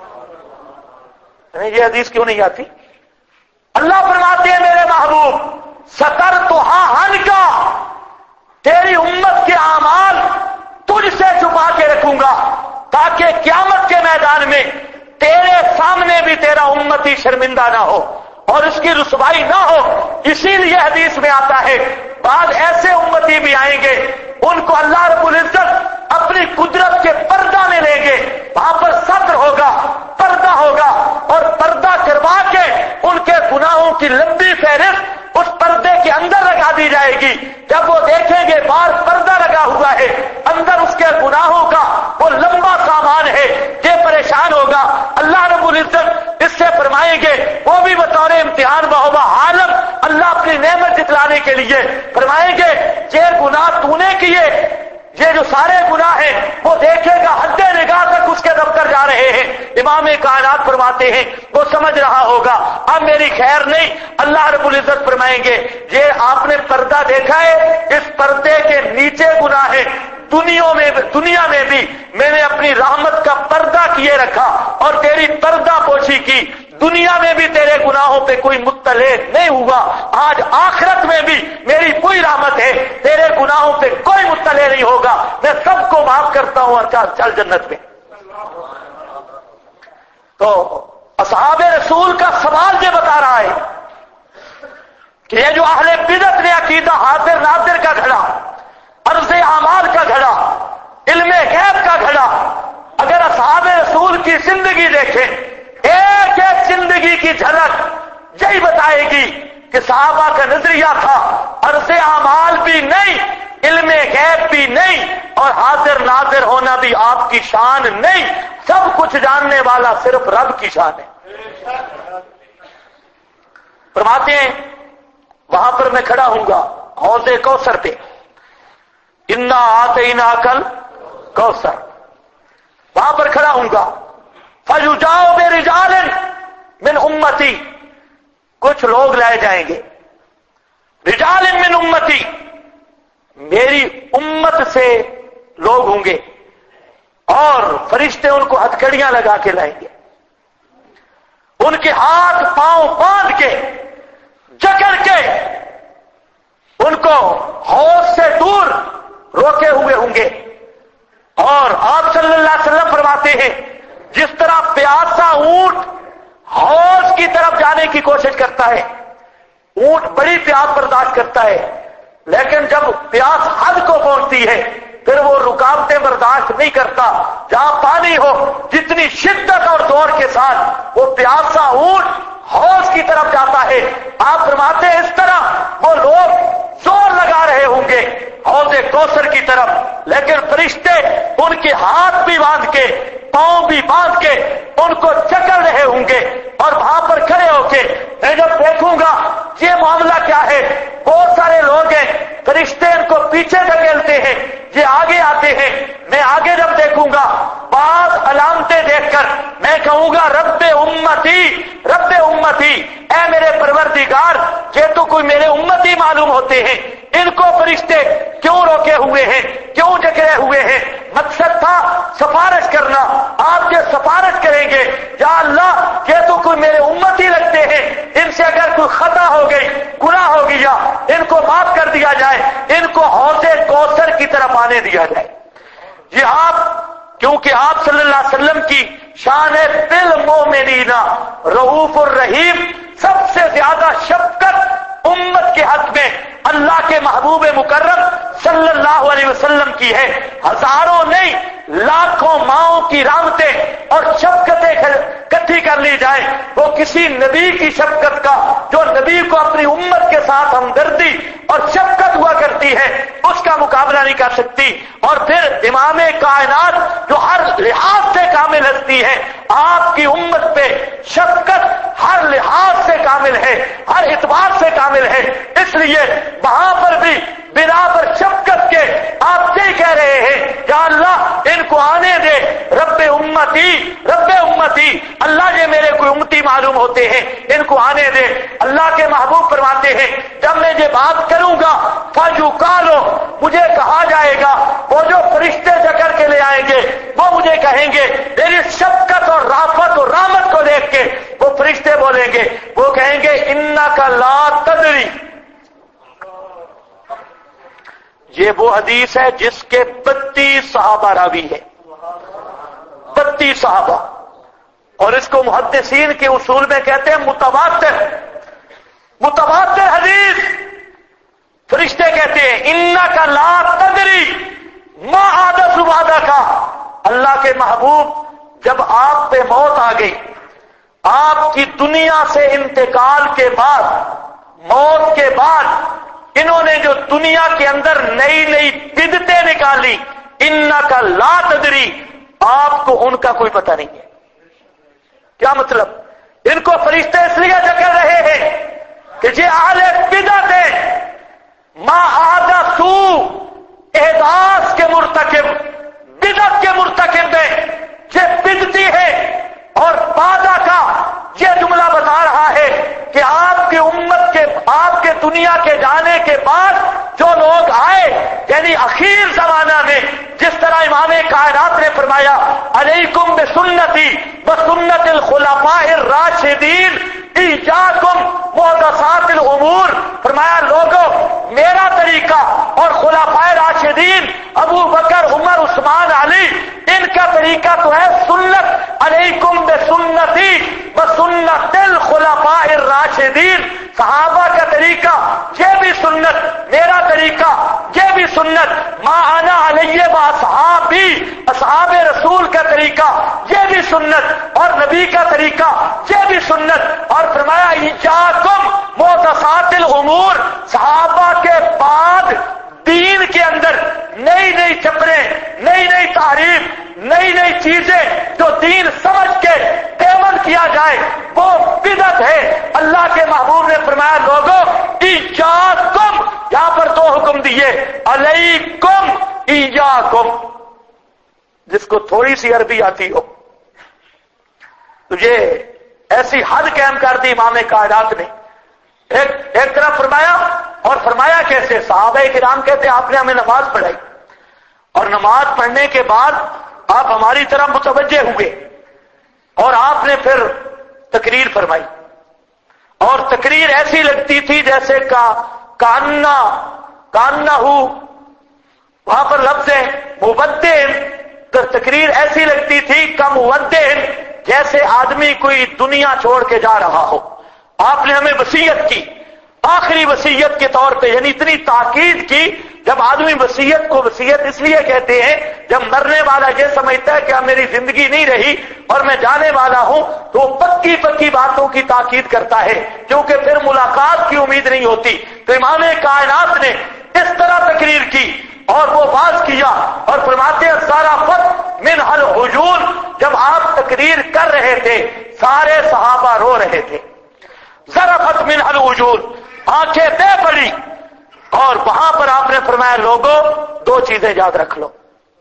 یہ حدیث کیوں نہیں آتی؟ اللہ فرماتے ہیں میرے محبوب سترتھا عنکا تیری امت کے اعمال تجھ سے چھپا کے رکھوں گا تاکہ قیامت کے میدان میں تیرے سامنے بھی تیرا امتی شرمندہ نہ ہو اور اس کی رسوائی نہ ہو۔ اسی لیے حدیث میں آتا ہے بعض ایسے امتی بھی آئیں گے ان کو اللہ رب العزت اپنی قدرت کے پردہ میں لیں گے، وہاں پر ستر ہوگا، پردہ ہوگا، اور پردہ کروا کے ان کے گناہوں کی لمبی فہرست اس پردے کے اندر لگا دی جائے گی۔ جب وہ دیکھیں گے باہر پردہ لگا ہوا ہے، اندر اس کے گناہوں کا وہ لمبا سامان ہے، یہ پریشان ہوگا۔ اللہ رب العزت اس سے فرمائیں گے وہ بھی بطور امتحان بہوا عالم اللہ اپنی نعمت جتلانے کے لیے فرمائیں گے یہ گناہ تو نے کیے، یہ جو سارے گناہ ہیں وہ دیکھے گا حد نگاہ تک اس کے دفتر جا رہے ہیں۔ امام کائنات فرماتے ہیں وہ سمجھ رہا ہوگا اب میری خیر نہیں، اللہ رب العزت فرمائیں گے یہ آپ نے پردہ دیکھا ہے، اس پردے کے نیچے گناہ ہے، دنیا میں بھی میں نے اپنی رحمت کا پردہ کیے رکھا اور تیری پردہ پوشی کی، دنیا میں بھی تیرے گناہوں پہ کوئی مطلع نہیں ہوا، آج آخرت میں بھی میری کوئی رحمت ہے، تیرے گناہوں پہ کوئی مطلع نہیں ہوگا، میں سب کو معاف کرتا ہوں اور چل جنت میں۔ تو اصحاب رسول کا سوال یہ بتا رہا ہے کہ یہ جو اہل بدعت نے عقیدہ حاضر ناظر کا گھڑا، عرض اعمال کا گھڑا، علم غیب کا گھڑا، اگر اصحاب رسول کی زندگی دیکھیں، ایک ایک زندگی کی جھلک یہی بتائے گی کہ صحابہ کا نظریہ تھا عرض اعمال بھی نہیں، علم غیب بھی نہیں، اور حاضر ناظر ہونا بھی آپ کی شان نہیں، سب کچھ جاننے والا صرف رب کی شان ہے۔ فرماتے ہیں وہاں پر میں کھڑا ہوں گا حوض کوثر پہ، انا آتیناک الکوثر، وہاں پر کھڑا ہوں گا، فیجاؤ برجال من امتی، کچھ لوگ لائے جائیں گے، رجال من امتی، میری امت سے لوگ ہوں گے، اور فرشتے ان کو ہتھکڑیاں لگا کے لائیں گے، ان کے ہاتھ پاؤں باندھ کے جکڑ کے ان کو حوض سے دور روکے ہوئے ہوں گے، اور آپ صلی اللہ علیہ وسلم فرماتے ہیں جس طرح پیاسا اونٹ حوض کی طرف جانے کی کوشش کرتا ہے، اونٹ بڑی پیاس برداشت کرتا ہے، لیکن جب پیاس حد کو پہنچتی ہے پھر وہ رکاوٹیں برداشت نہیں کرتا، جہاں پانی ہو جتنی شدت اور زور کے ساتھ وہ پیاسا اونٹ حوض کی طرف جاتا ہے، آپ فرماتے ہیں اس طرح وہ لوگ زور لگا رہے ہوں گے حوض کوثر کی طرف، لیکن فرشتے ان کے ہاتھ بھی باندھ کے پاؤں بھی باندھ کے ان کو چکر رہے ہوں گے، اور وہاں پر کھڑے ہو کے میں جب دیکھوں گا یہ معاملہ کیا ہے، بہت سارے لوگ ہیں، فرشتے ان کو پیچھے دھکیلتے ہیں، یہ آگے آتے ہیں، میں آگے جب دیکھوں گا بعض علامتیں دیکھ کر میں کہوں گا رب امتی، رب امتی، اے میرے پروردگار، یہ تو کوئی میرے امتی معلوم ہوتے ہیں، ان کو فرشتے کیوں روکے ہوئے ہیں، کیوں جکڑے ہوئے ہیں؟ مقصد تھا سفارش کرنا، آپ یہ سفارش کریں گے یا اللہ یہ تو کوئی میرے امتی لگتے ہیں، ان سے اگر کوئی خطا ہو گئی، گناہ ہو گیا، ان کو معاف کر دیا جائے، ان کو حوض کوثر کی طرف آنے دیا جائے۔ یہ آپ کیونکہ آپ صلی اللہ علیہ وسلم کی شان ہے بالمؤمنین رؤوف الرحیم، سب سے زیادہ شفقت امت کے حق میں اللہ کے محبوب مکرم صلی اللہ علیہ وسلم کی ہے، ہزاروں نہیں لاکھوں ماؤں کی رحمتیں اور شفقتیں اکٹھی کر لی جائیں، وہ کسی نبی کی شفقت کا جو نبی کو اپنی امت کے ساتھ ہمدردی اور شفقت ہوا کرتی ہے اس کا مقابلہ نہیں کر سکتی۔ اور پھر امام کائنات جو ہر لحاظ سے کامل ہستی ہے، آپ کی امت پہ شفقت ہر لحاظ سے کامل ہے، ہر اعتبار سے کامل ہے، اس لیے وہاں پر بھی برابر شفقت کے آپ یہ کہہ رہے ہیں یا اللہ ان کو آنے دے، رب امتی، رب امتی، اللہ یہ میرے کوئی امتی معلوم ہوتے ہیں، ان کو آنے دے۔ اللہ کے محبوب فرماتے ہیں جب میں یہ بات کروں گا فَيُقَالُ، مجھے کہا جائے گا، وہ جو فرشتے جکڑ کے لے آئیں گے وہ مجھے کہیں گے، میری شفقت اور رافت اور رحمت کو دیکھ کے وہ فرشتے بولیں گے، وہ کہیں گے اِنَّكَ لَا تَدْرِي۔ یہ وہ حدیث ہے جس کے 32 صحابہ راوی ہیں، 32 صحابہ، اور اس کو محدثین کے اصول میں کہتے ہیں متواتر، متواتر حدیث۔ فرشتے کہتے ہیں انک لا تدری ما حدث بعدک، اللہ کے محبوب جب آپ پہ موت آ گئی، آپ کی دنیا سے انتقال کے بعد، موت کے بعد انہوں نے جو دنیا کے اندر نئی نئی بدعتیں نکالی، انک لا تدری، آپ کو ان کا کوئی پتہ نہیں ہے۔ کیا مطلب؟ ان کو فرشتے اس لیے جکڑ رہے ہیں کہ یہ اہل بدعت ہیں، ما حدثوا، احداث کے مرتکب، بدعت کے مرتکب ہیں، یہ بدعتی ہے۔ اور بعدہ کا یہ جملہ بتا رہا ہے کہ آپ کی امت آپ کے دنیا کے جانے کے بعد جو لوگ آئے، یعنی اخیر زمانہ میں، جس طرح امام کائنات نے فرمایا علیکم بسنتی وسنت الخلفاء الراشدین ایاکم محدثات الامور، فرمایا لوگوں میرا طریقہ اور خلفائے راشدین ابو بکر عمر عثمان علی ان کا طریقہ تو ہے سنت، علیکم بسنتی وسنت الخلفاء الراشدین، صحابہ کا طریقہ یہ بھی سنت، میرا طریقہ یہ بھی سنت، ما انا علیہ واصحابی اصحاب رسول کا طریقہ یہ بھی سنت، اور نبی کا طریقہ یہ بھی سنت، اور فرمایا ایاکم محدثات الامور، صحابہ کے بعد دین کے اندر نئی نئی چپریں، نئی نئی تعریف، نئی نئی چیزیں جو دین سمجھ کے پیمند کیا جائے وہ بدعت ہے۔ اللہ کے محبوب نے فرمایا لوگوں ایاکم، یہاں پر دو حکم دیے، علیکم ایاکم، جس کو تھوڑی سی عربی آتی ہو تو یہ ایسی حد قائم کر دی امام کائنات نے۔ ایک طرف فرمایا، اور فرمایا کیسے؟ صحابہ کرام کہتے آپ نے ہمیں نماز پڑھائی، اور نماز پڑھنے کے بعد آپ ہماری طرف متوجہ ہوئے اور آپ نے پھر تقریر فرمائی، اور تقریر ایسی لگتی تھی جیسے کاننا ہو، وہاں پر لفظ ہے مودع، تو تقریر ایسی لگتی تھی کمودع، جیسے آدمی کوئی دنیا چھوڑ کے جا رہا ہو۔ آپ نے ہمیں وصیت کی، آخری وصیت کے طور پہ، یعنی اتنی تاکید کی۔ جب آدمی وصیت کو وصیت اس لیے کہتے ہیں جب مرنے والا یہ سمجھتا ہے کہ اب میری زندگی نہیں رہی اور میں جانے والا ہوں تو وہ پکی پکی باتوں کی تاکید کرتا ہے، کیونکہ پھر ملاقات کی امید نہیں ہوتی۔ تو امام کائنات نے اس طرح تقریر کی اور وہ باز کیا، اور فرماتے ہیں ذرفت من العیون، جب آپ تقریر کر رہے تھے سارے صحابہ رو رہے تھے، ذرفت من العیون، آنکھیں بے پڑی، اور وہاں پر آپ نے فرمایا لوگوں دو چیزیں یاد رکھ لو،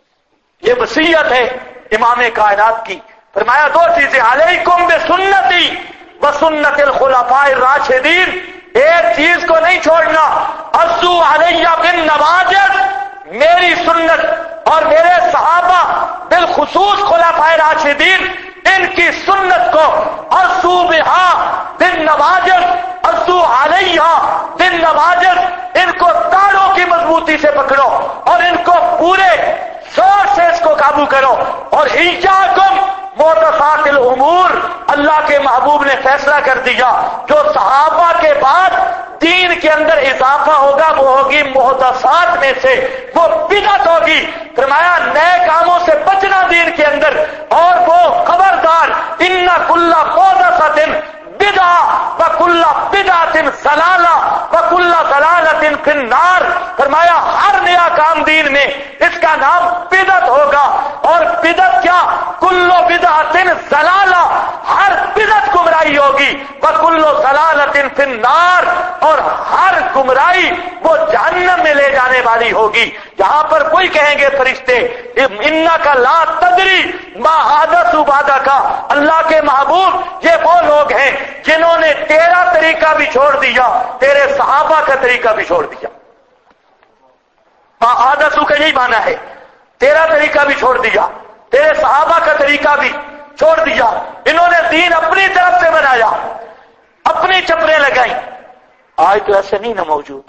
یہ وصیت ہے امام کائنات کی۔ فرمایا دو چیزیں، علیکم بسنتی وسنت الخلفاء الراشدین، ایک چیز کو نہیں چھوڑنا، عضو علیہ بالنواجذ، میری سنت اور میرے صحابہ بالخصوص خلفائے راشدین ان کی سنت کو عضو بہا بالنواجذ، عضو علیہ بالنواجذ، ان کو تاڑوں کی مضبوطی سے پکڑو اور ان کو پورے زور سے اس کو قابو کرو، اور ایاکم محدثات الامور، اللہ کے محبوب نے فیصلہ کر دیا جو صحابہ کے بعد دین کے اندر اضافہ ہوگا وہ ہوگی محدثات میں سے، وہ بدعت ہوگی۔ فرمایا نئے کاموں سے بچنا دین کے اندر، اور وہ خبردار ان کل محدثۃ بدعہ وکل بدعۃ ضلالہ وکل ضلالۃ فی النار، فرمایا ہر نیا کام دین میں اس کا نام بدعت ہوگا، اور بدعت کیا؟ کل بدعۃ ضلالہ، ہر بدعت گمراہی ہوگی، وکل ضلالۃ فی النار، اور ہر گمراہی وہ جہنم میں لے جانے والی ہوگی۔ یہاں پر کوئی کہیں گے فرشتے انک لا تدری ما حدث بعدک، اللہ کے محبوب یہ وہ لوگ ہیں جنہوں نے تیرا طریقہ بھی چھوڑ دیا، تیرے صحابہ کا طریقہ بھی چھوڑ دیا۔ حدث کا یہی معنی ہے، تیرا طریقہ بھی چھوڑ دیا، تیرے صحابہ کا طریقہ بھی چھوڑ دیا۔ انہوں نے دین اپنی طرف سے بنایا، اپنی چپریں لگائیں۔ آج تو ایسے نہیں نا موجود،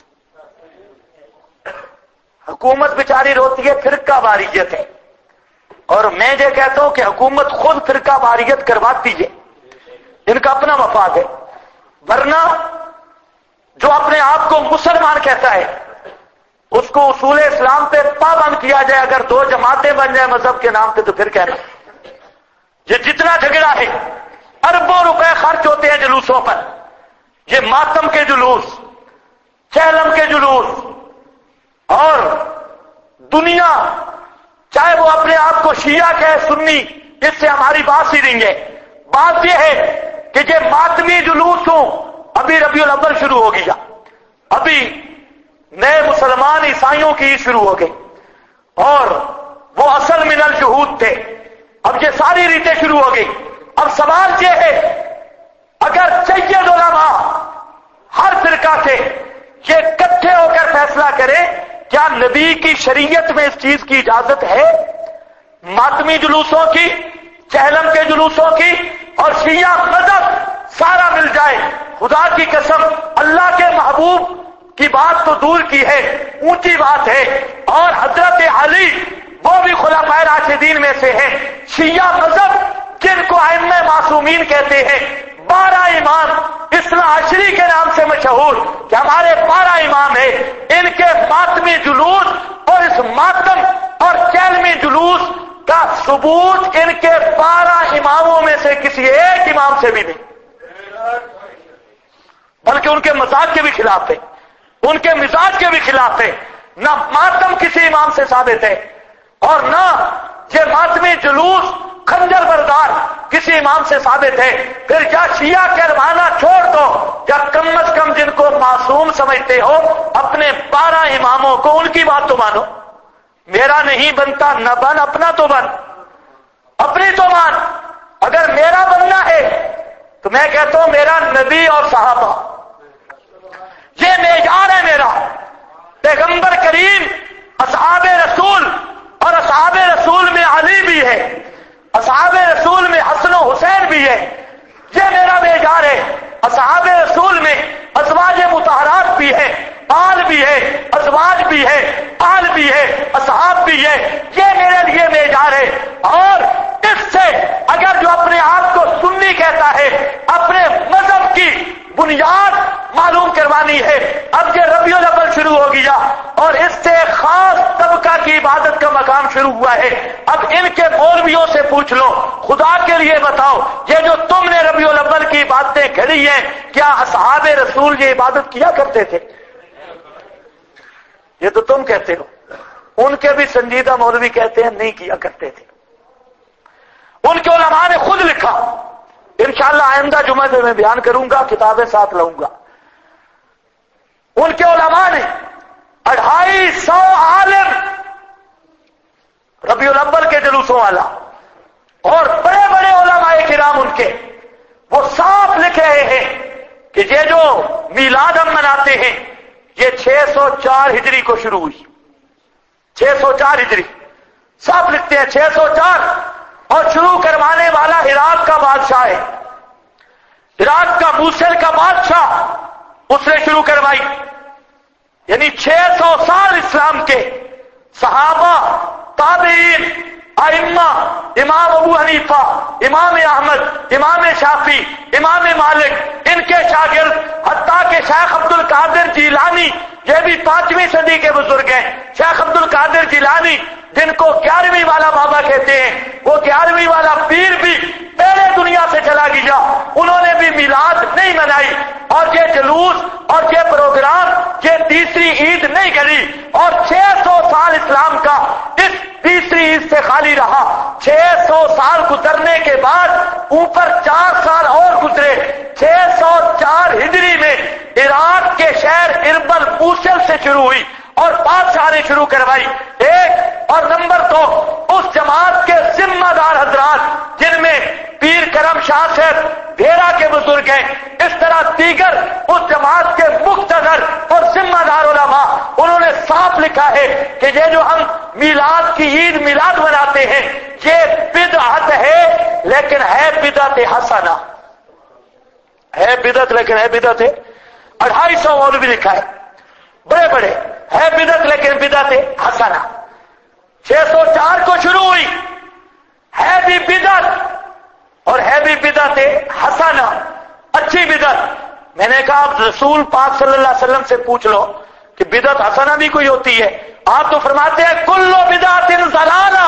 حکومت بیچاری روتی ہے فرقہ واریت ہے، اور میں یہ کہتا ہوں کہ حکومت خود فرقہ واریت کرواتی ہے، ان کا اپنا مفاد ہے، ورنہ جو اپنے آپ کو مسلمان کہتا ہے اس کو اصول اسلام پہ پابند کیا جائے، اگر دو جماعتیں بن جائیں مذہب کے نام پہ تو پھر کہنا یہ جتنا جھگڑا ہے، اربوں روپے خرچ ہوتے ہیں جلوسوں پر، یہ ماتم کے جلوس، چہلم کے جلوس، اور دنیا چاہے وہ اپنے آپ کو شیعہ کہے سنی، اس سے ہماری بات ہی نہیں ہے۔ بات یہ ہے کہ یہ ماتمی جلوس ہوں، ابھی ربیع الاول شروع ہو گیا، ابھی نئے مسلمان عیسائیوں کی شروع ہو گئی، اور وہ اصل من الشہود تھے، اب یہ ساری ریتیں شروع ہو گئی۔ اب سوال یہ ہے اگر سید علماء ہر فرقہ سے یہ اکٹھے ہو کر فیصلہ کرے کیا نبی کی شریعت میں اس چیز کی اجازت ہے؟ ماتمی جلوسوں کی، چہلم کے جلوسوں کی اور شیعہ مذہب سارا مل جائے، خدا کی قسم اللہ کے محبوب کی بات تو دور کی ہے، اونچی بات ہے، اور حضرت علی وہ بھی خلفائے راشدین میں سے ہیں، شیعہ مذہب جن کو ائمہ معصومین کہتے ہیں، 12 امام اثنا عشری کے نام سے مشہور کہ ہمارے 12 امام ہیں، ان کے ماتمی جلوس اور اس ماتم اور چہلمی جلوس کا ثبوت ان کے 12 اماموں میں سے کسی ایک امام سے بھی نہیں، بلکہ ان کے مزاج کے بھی خلاف ہے، ان کے مزاج کے بھی خلاف ہے، نہ ماتم کسی امام سے ثابت ہے اور نہ یہ ماتمی جلوس خنجر بردار کسی امام سے ثابت ہے۔ پھر کیا شیعہ کہلوانا چھوڑ دو، یا کم از کم جن کو معصوم سمجھتے ہو اپنے 12 اماموں کو ان کی بات تو مانو، میرا نہیں بنتا نہ بن، اپنا تو بن، اپنی تو مان۔ اگر میرا بننا ہے تو میں کہتا ہوں میرا نبی اور صحابہ، یہ معیار ہے میرا، پیغمبر کریم، اصحاب رسول، اور اصحاب رسول میں علی بھی ہے، اصحاب رسول میں حسن و حسین بھی ہے، یہ میرا معیار ہے۔ اصحاب رسول میں ازواج مطہرات بھی ہے، آل بھی ہے، ازواج بھی ہے، آل بھی ہے، اصحاب بھی ہے، یہ میرے لیے معیار ہے۔ اور اس سے اگر جو اپنے آپ کو سنی کہتا ہے اپنے مذہب کی بنیاد معلوم کروانی ہے، اب یہ ربیع الاول شروع ہو گیا اور اس سے خاص طبقہ کی عبادت کا مقام شروع ہوا ہے۔ اب ان کے مولویوں سے پوچھ لو، خدا کے لیے بتاؤ، یہ جو تم نے ربیع الاول کی عبادتیں گھڑی ہیں، کیا اصحاب رسول یہ عبادت کیا کرتے تھے؟ یہ تو تم کہتے ہو، ان کے بھی سنجیدہ مولوی کہتے ہیں نہیں کیا کرتے تھے۔ ان کے علماء نے خود لکھا، انشاءاللہ آئندہ جمعہ سے میں بیان کروں گا، کتابیں ساتھ لاؤں گا۔ ان کے علماء نے 250 عالم ربیع الاول کے جلوسوں والا اور بڑے بڑے علماء کرام ان کے، وہ صاف لکھ رہے ہیں کہ یہ جو میلاد ہم مناتے ہیں یہ 604 ہجری کو شروع ہوئی، 604 ہجری، صاف لکھتے ہیں 604، اور شروع کروانے والا عراق کا بادشاہ ہے، عراق کا موصل کا بادشاہ، اس نے شروع کروائی۔ یعنی 600 سال اسلام کے صحابہ، تابعین، ائمہ، امام ابو حنیفہ، امام احمد، امام شافعی، امام مالک، ان کے شاگرد، حتیٰ کہ شیخ عبد القادر جیلانی، یہ بھی 5ویں صدی کے بزرگ ہیں، شیخ عبد القادر جیلانی جن کو 11ویں والا بابا کہتے ہیں، وہ 11ویں والا پیر بھی پہلے دنیا سے چلا گیا، انہوں نے بھی میلاد نہیں منائی، اور یہ جلوس اور یہ پروگرام، یہ تیسری عید نہیں گری، اور 600 سال اسلام کا اس تیسری عید سے خالی رہا۔ 600 سال گزرنے کے بعد اوپر 4 سال اور گزرے، 604 ہجری میں عراق کے شہر اربل موصل سے شروع ہوئی اور بادشاہ نے شروع کروائی۔ ایک اور نمبر 2، اس جماعت کے ذمہ دار حضرات جن میں پیر کرم شاہ صاحب بھیڑا کے بزرگ ہیں، اس طرح دیگر اس جماعت کے مقتدر اور ذمہ دار علماء، انہوں نے صاف لکھا ہے کہ یہ جو ہم میلاد کی عید میلاد مناتے ہیں یہ بدعت ہے، لیکن ہے بدعت حسنہ، ہے بدعت لیکن ہے بدعت ہے۔ 250 مولوی لکھا ہے، بڑے بڑے، ہے بدعت لیکن بدعت حسنہ۔ 604 کو شروع ہوئی، ہے بھی بدعت اور ہے بھی بدعت حسنہ، اچھی بدعت۔ میں نے کہا آپ رسول پاک صلی اللہ علیہ وسلم سے پوچھ لو کہ بدعت حسنہ بھی کوئی ہوتی ہے؟ آپ تو فرماتے ہیں کل بدعت ضلالہ،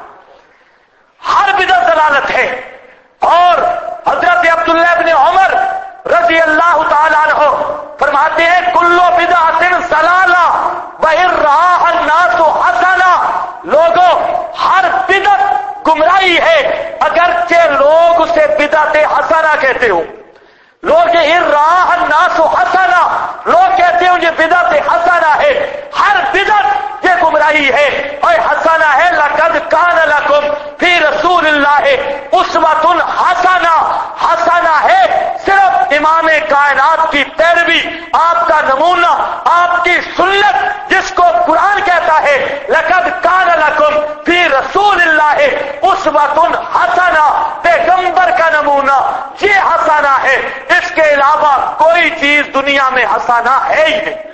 ہر بدعت ضلالت ہے۔ اور حضرت عبداللہ ابن عمر رضی اللہ تعالیٰ عنہ فرماتے ہیں کل بدعت ضلالہ وَإِن رَآهَا النَّاسُ حَسَنَةً، لوگوں ہر بدعت گمراہی ہے اگرچہ لوگ اسے بدعت حسنہ کہتے ہو۔ لوگ ان راہ الناس حسنہ، لوگ کہتے ہیں یہ بدعت حسنہ ہے، ہر بدعت یہ گمراہی ہے اور حسنہ ہے۔ لقد کان لکم فی رسول اللہ اسوۃ حسنہ، حسنہ ہے صرف امام کائنات کی پیروی، آپ کا نمونہ، آپ کی سنت، جس کو قرآن کہتا ہے لقد کان لکم فی رسول اللہ اسوۃ حسنہ، پیغمبر کا نمونہ یہ حسنہ ہے، اس کے علاوہ کوئی چیز دنیا میں حسنہ ہے ہی نہیں۔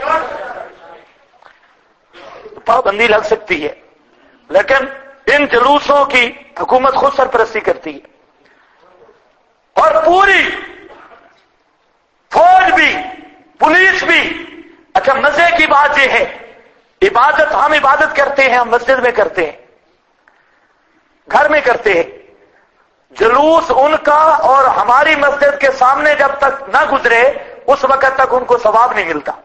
پابندی لگ سکتی ہے، لیکن ان جلوسوں کی حکومت خود سرپرستی کرتی ہے، اور پوری فوج بھی، پولیس بھی۔ اچھا مزے کی بات یہ ہے، عبادت ہم عبادت کرتے ہیں، ہم مسجد میں کرتے ہیں، گھر میں کرتے ہیں، جلوس ان کا اور ہماری مسجد کے سامنے جب تک نہ گزرے اس وقت تک ان کو ثواب نہیں ملتا۔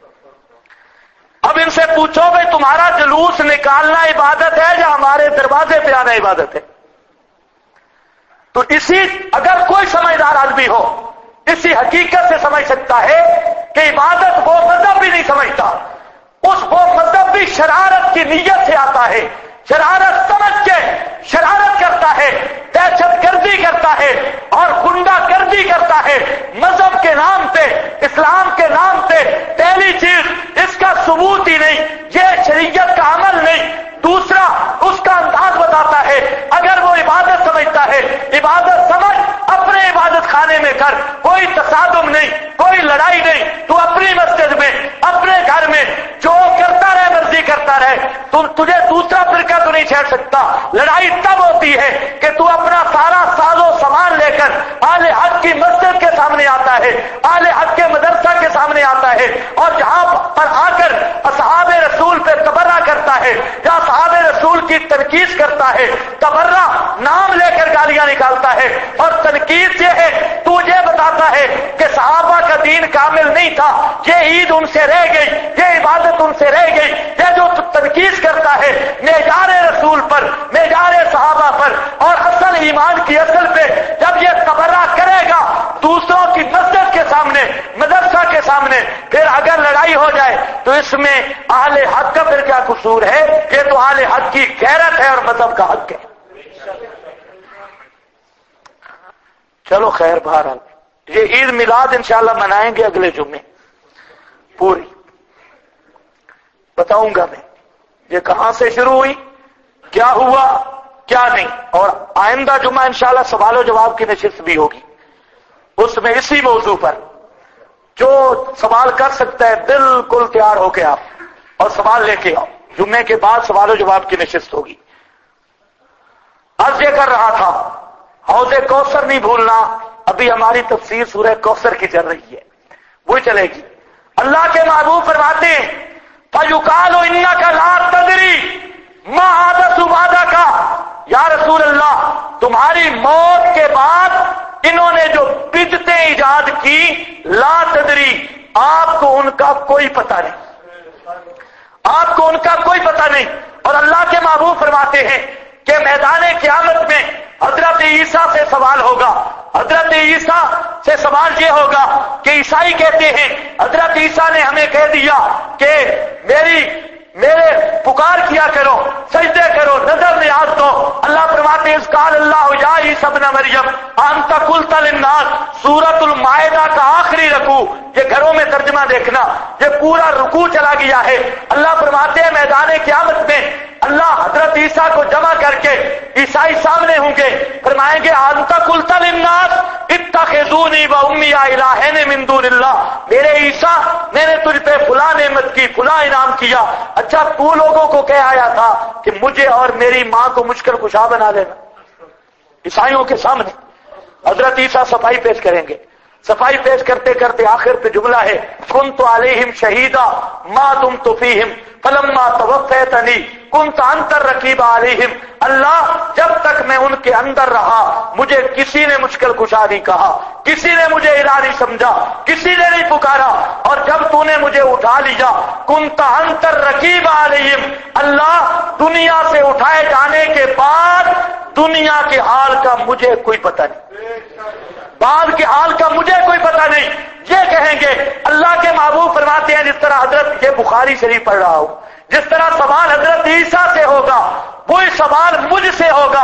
اب ان سے پوچھو بھائی تمہارا جلوس نکالنا عبادت ہے یا ہمارے دروازے پہ آنا عبادت ہے؟ تو اگر کوئی سمجھدار آدمی ہو اسی حقیقت سے سمجھ سکتا ہے کہ عبادت وہ مذہب بھی نہیں سمجھتا، وہ مذہب بھی شرارت کی نیت سے آتا ہے، شرارت سمجھ کے شرارت کرتا ہے، دہشت گردی کرتا ہے اور غنڈہ گردی کرتا ہے مذہب کے نام پہ، اسلام کے نام پہ۔ پہلی چیز اس کا ثبوت ہی نہیں، یہ شریعت کا عمل نہیں۔ دوسرا اس کا انداز بتاتا ہے، اگر وہ عبادت سمجھتا ہے، عبادت سمجھ اپنے عبادت خانے میں کر، کوئی تصادم نہیں، کوئی لڑائی نہیں، تو اپنی مسجد میں اپنے گھر میں جو کرتا رہے مرضی کرتا رہے، تجھے دوسرا فرقہ تو نہیں چھیڑ سکتا۔ لڑائی تب ہوتی ہے کہ تو اپنا سارا ساز و سامان لے کر اہل حق کی مسجد کے سامنے آتا ہے، اہل حق کے مدرسہ کے سامنے آتا ہے، اور جہاں پر آ کر اصحاب رسول پہ تبرہ کرتا ہے یا اصحاب رسول کی تنقید کرتا ہے، تبرہ نام لے کر گالیاں نکالتا ہے، اور تنقید یہ ہے تجھے بتاتا ہے کہ صحابہ کا دین کامل نہیں تھا، یہ عید ان سے رہ گئی، یہ عبادت ان سے رہ گئی۔ یہ جو تنقید کرتا ہے معیار رسول پر، معیار صحابہ پر اور اصل ایمان کی اصل پہ، جب یہ تبرہ کرے گا دوسروں کی مسجد کے سامنے، مدرسہ کے سامنے، پھر اگر لڑائی ہو جائے تو اس میں اہل حق کا پھر کیا قصور ہے؟ یہ تو اہل حق کی غیرت ہے اور مذہب کا حق ہے۔ چلو خیر، بہرحال یہ عید میلاد انشاءاللہ منائیں گے اگلے جمعے پوری، بتاؤں گا میں یہ کہاں سے شروع ہوئی، کیا ہوا کیا نہیں، اور آئندہ جمعہ انشاءاللہ سوال و جواب کی نشست بھی ہوگی، اس میں اسی موضوع پر جو سوال کر سکتا ہے بالکل تیار ہو کے آپ اور سوال لے کے آؤ۔ جمعے کے بعد سوال و جواب کی نشست ہوگی۔ عرض یہ کر رہا تھا حوض کوثر نہیں بھولنا، ابھی ہماری تفسیر سورہ کوثر کی چل رہی ہے، وہی چلے گی۔ اللہ کے محبوب فرماتے ہیں فَيُقَالُ إِنَّكَ لَا تَدْرِي مَا حَدَثُ بَعْدَكَ، یا رسول اللہ تمہاری موت کے بعد انہوں نے جو بدعتیں ایجاد کی، لا تدری، آپ کو ان کا کوئی پتہ نہیں، آپ کو ان کا کوئی پتہ نہیں۔ اور اللہ کے محبوب فرماتے ہیں کہ میدان قیامت میں حضرت عیسیٰ سے سوال ہوگا، حضرت عیسیٰ سے سوال یہ ہوگا کہ عیسائی کہتے ہیں حضرت عیسیٰ نے ہمیں کہہ دیا کہ میرے پکار کیا کرو، سجدے کرو، نظر نیاز دو۔ اللہ فرماتے ہیں اذ قال اللہ یا عیسی ابن مریم انت قلت للناس، سورۃ المائدہ کا آخری رکوع، یہ گھروں میں ترجمہ دیکھنا، یہ پورا رکوع چلا گیا ہے۔ اللہ فرماتے ہیں میدان قیامت میں اللہ حضرت عیسیٰ کو جمع کر کے عیسائی سامنے ہوں گے، فرمائیں گے انت قلت للناس اتخذونی و امی الہین من دون اللہ، میرے عیسیٰ میں نے تجھ پہ فلاں نعمت کی، فلاں انعام کیا، اچھا تو لوگوں کو کہہ آیا تھا کہ مجھے اور میری ماں کو مشکل کشا بنا لینا۔ عیسائیوں کے سامنے حضرت عیسیٰ صفائی پیش کریں گے، صفائی پیش کرتے کرتے آخر پہ جملہ ہے کنت علیہم شہیدا ما دمت فیہم فلما توفیتنی کنت انت الرقیب علیہم، اللہ جب تک میں ان کے اندر رہا مجھے کسی نے مشکل کشا نہیں کہا، کسی نے مجھے الہ نہیں سمجھا، کسی نے نہیں پکارا، اور جب تو نے مجھے اٹھا لیا کنت انت الرقیب علیہم، اللہ دنیا سے اٹھائے جانے کے بعد دنیا کے حال کا مجھے کوئی پتہ نہیں، بعد کے حال کا مجھے کوئی پتہ نہیں، یہ کہیں گے۔ اللہ کے محبوب فرماتے ہیں جس طرح حضرت یہ بخاری شریف پڑھ رہا ہوں، جس طرح سوال حضرت عیسیٰ سے ہوگا وہی سوال مجھ سے ہوگا،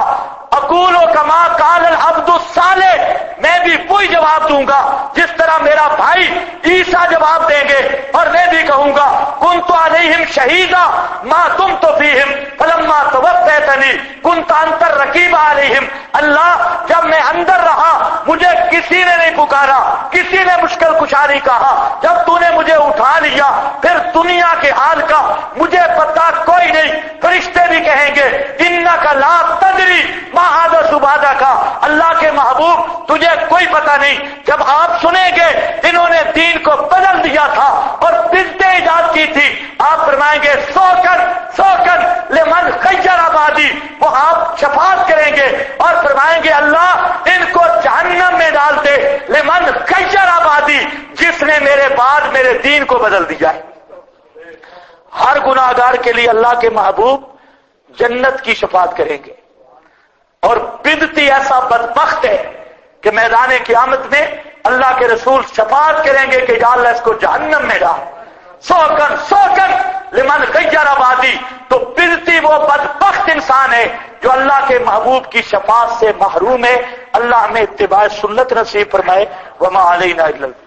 اقول کما قال العبد الصالح، میں بھی وہی جواب دوں گا جس طرح میرا بھائی عیسیٰ جواب دیں گے، اور میں بھی کہوں گا کنت علیہم شہیدا ما دمت فیہم فلما توفیتنی کنت انت الرقیب علیہم۔ اللہ جب میں اندر رہا مجھے کسی نے نہیں پکارا، کسی نے مشکل کشا نہیں کہا، جب تو نے مجھے اٹھا لیا پھر دنیا کے حال کا مجھے پتا کوئی نہیں۔ فرشتے بھی کہیں گے انک لا تدری ما حدث بعدک، اللہ کے محبوب تجھے کوئی پتہ نہیں، جب آپ سنیں گے انہوں نے دین کو بدل دیا تھا اور بدعتیں ایجاد کی تھی، آپ فرمائیں گے سوکن لمن خیر آبادی، وہ آپ شفاعت کریں گے اور فرمائیں گے اللہ ان کو جہنم میں ڈال دے، لمن خیر آبادی، جس نے میرے بعد میرے دین کو بدل دیا ہے۔ ہر گناہ گار کے لیے اللہ کے محبوب جنت کی شفاعت کریں گے، اور بدعتی ایسا بدبخت ہے کہ میدان قیامت میں اللہ کے رسول شفاعت کریں گے کہ یا اللہ اس کو جہنم میں ڈال، سوکن لمن خیر آبادی۔ تو بدعتی وہ بدبخت انسان ہے جو اللہ کے محبوب کی شفاعت سے محروم ہے۔ اللہ ہمیں اتباع سنت نصیب فرمائے۔ وما علینا الا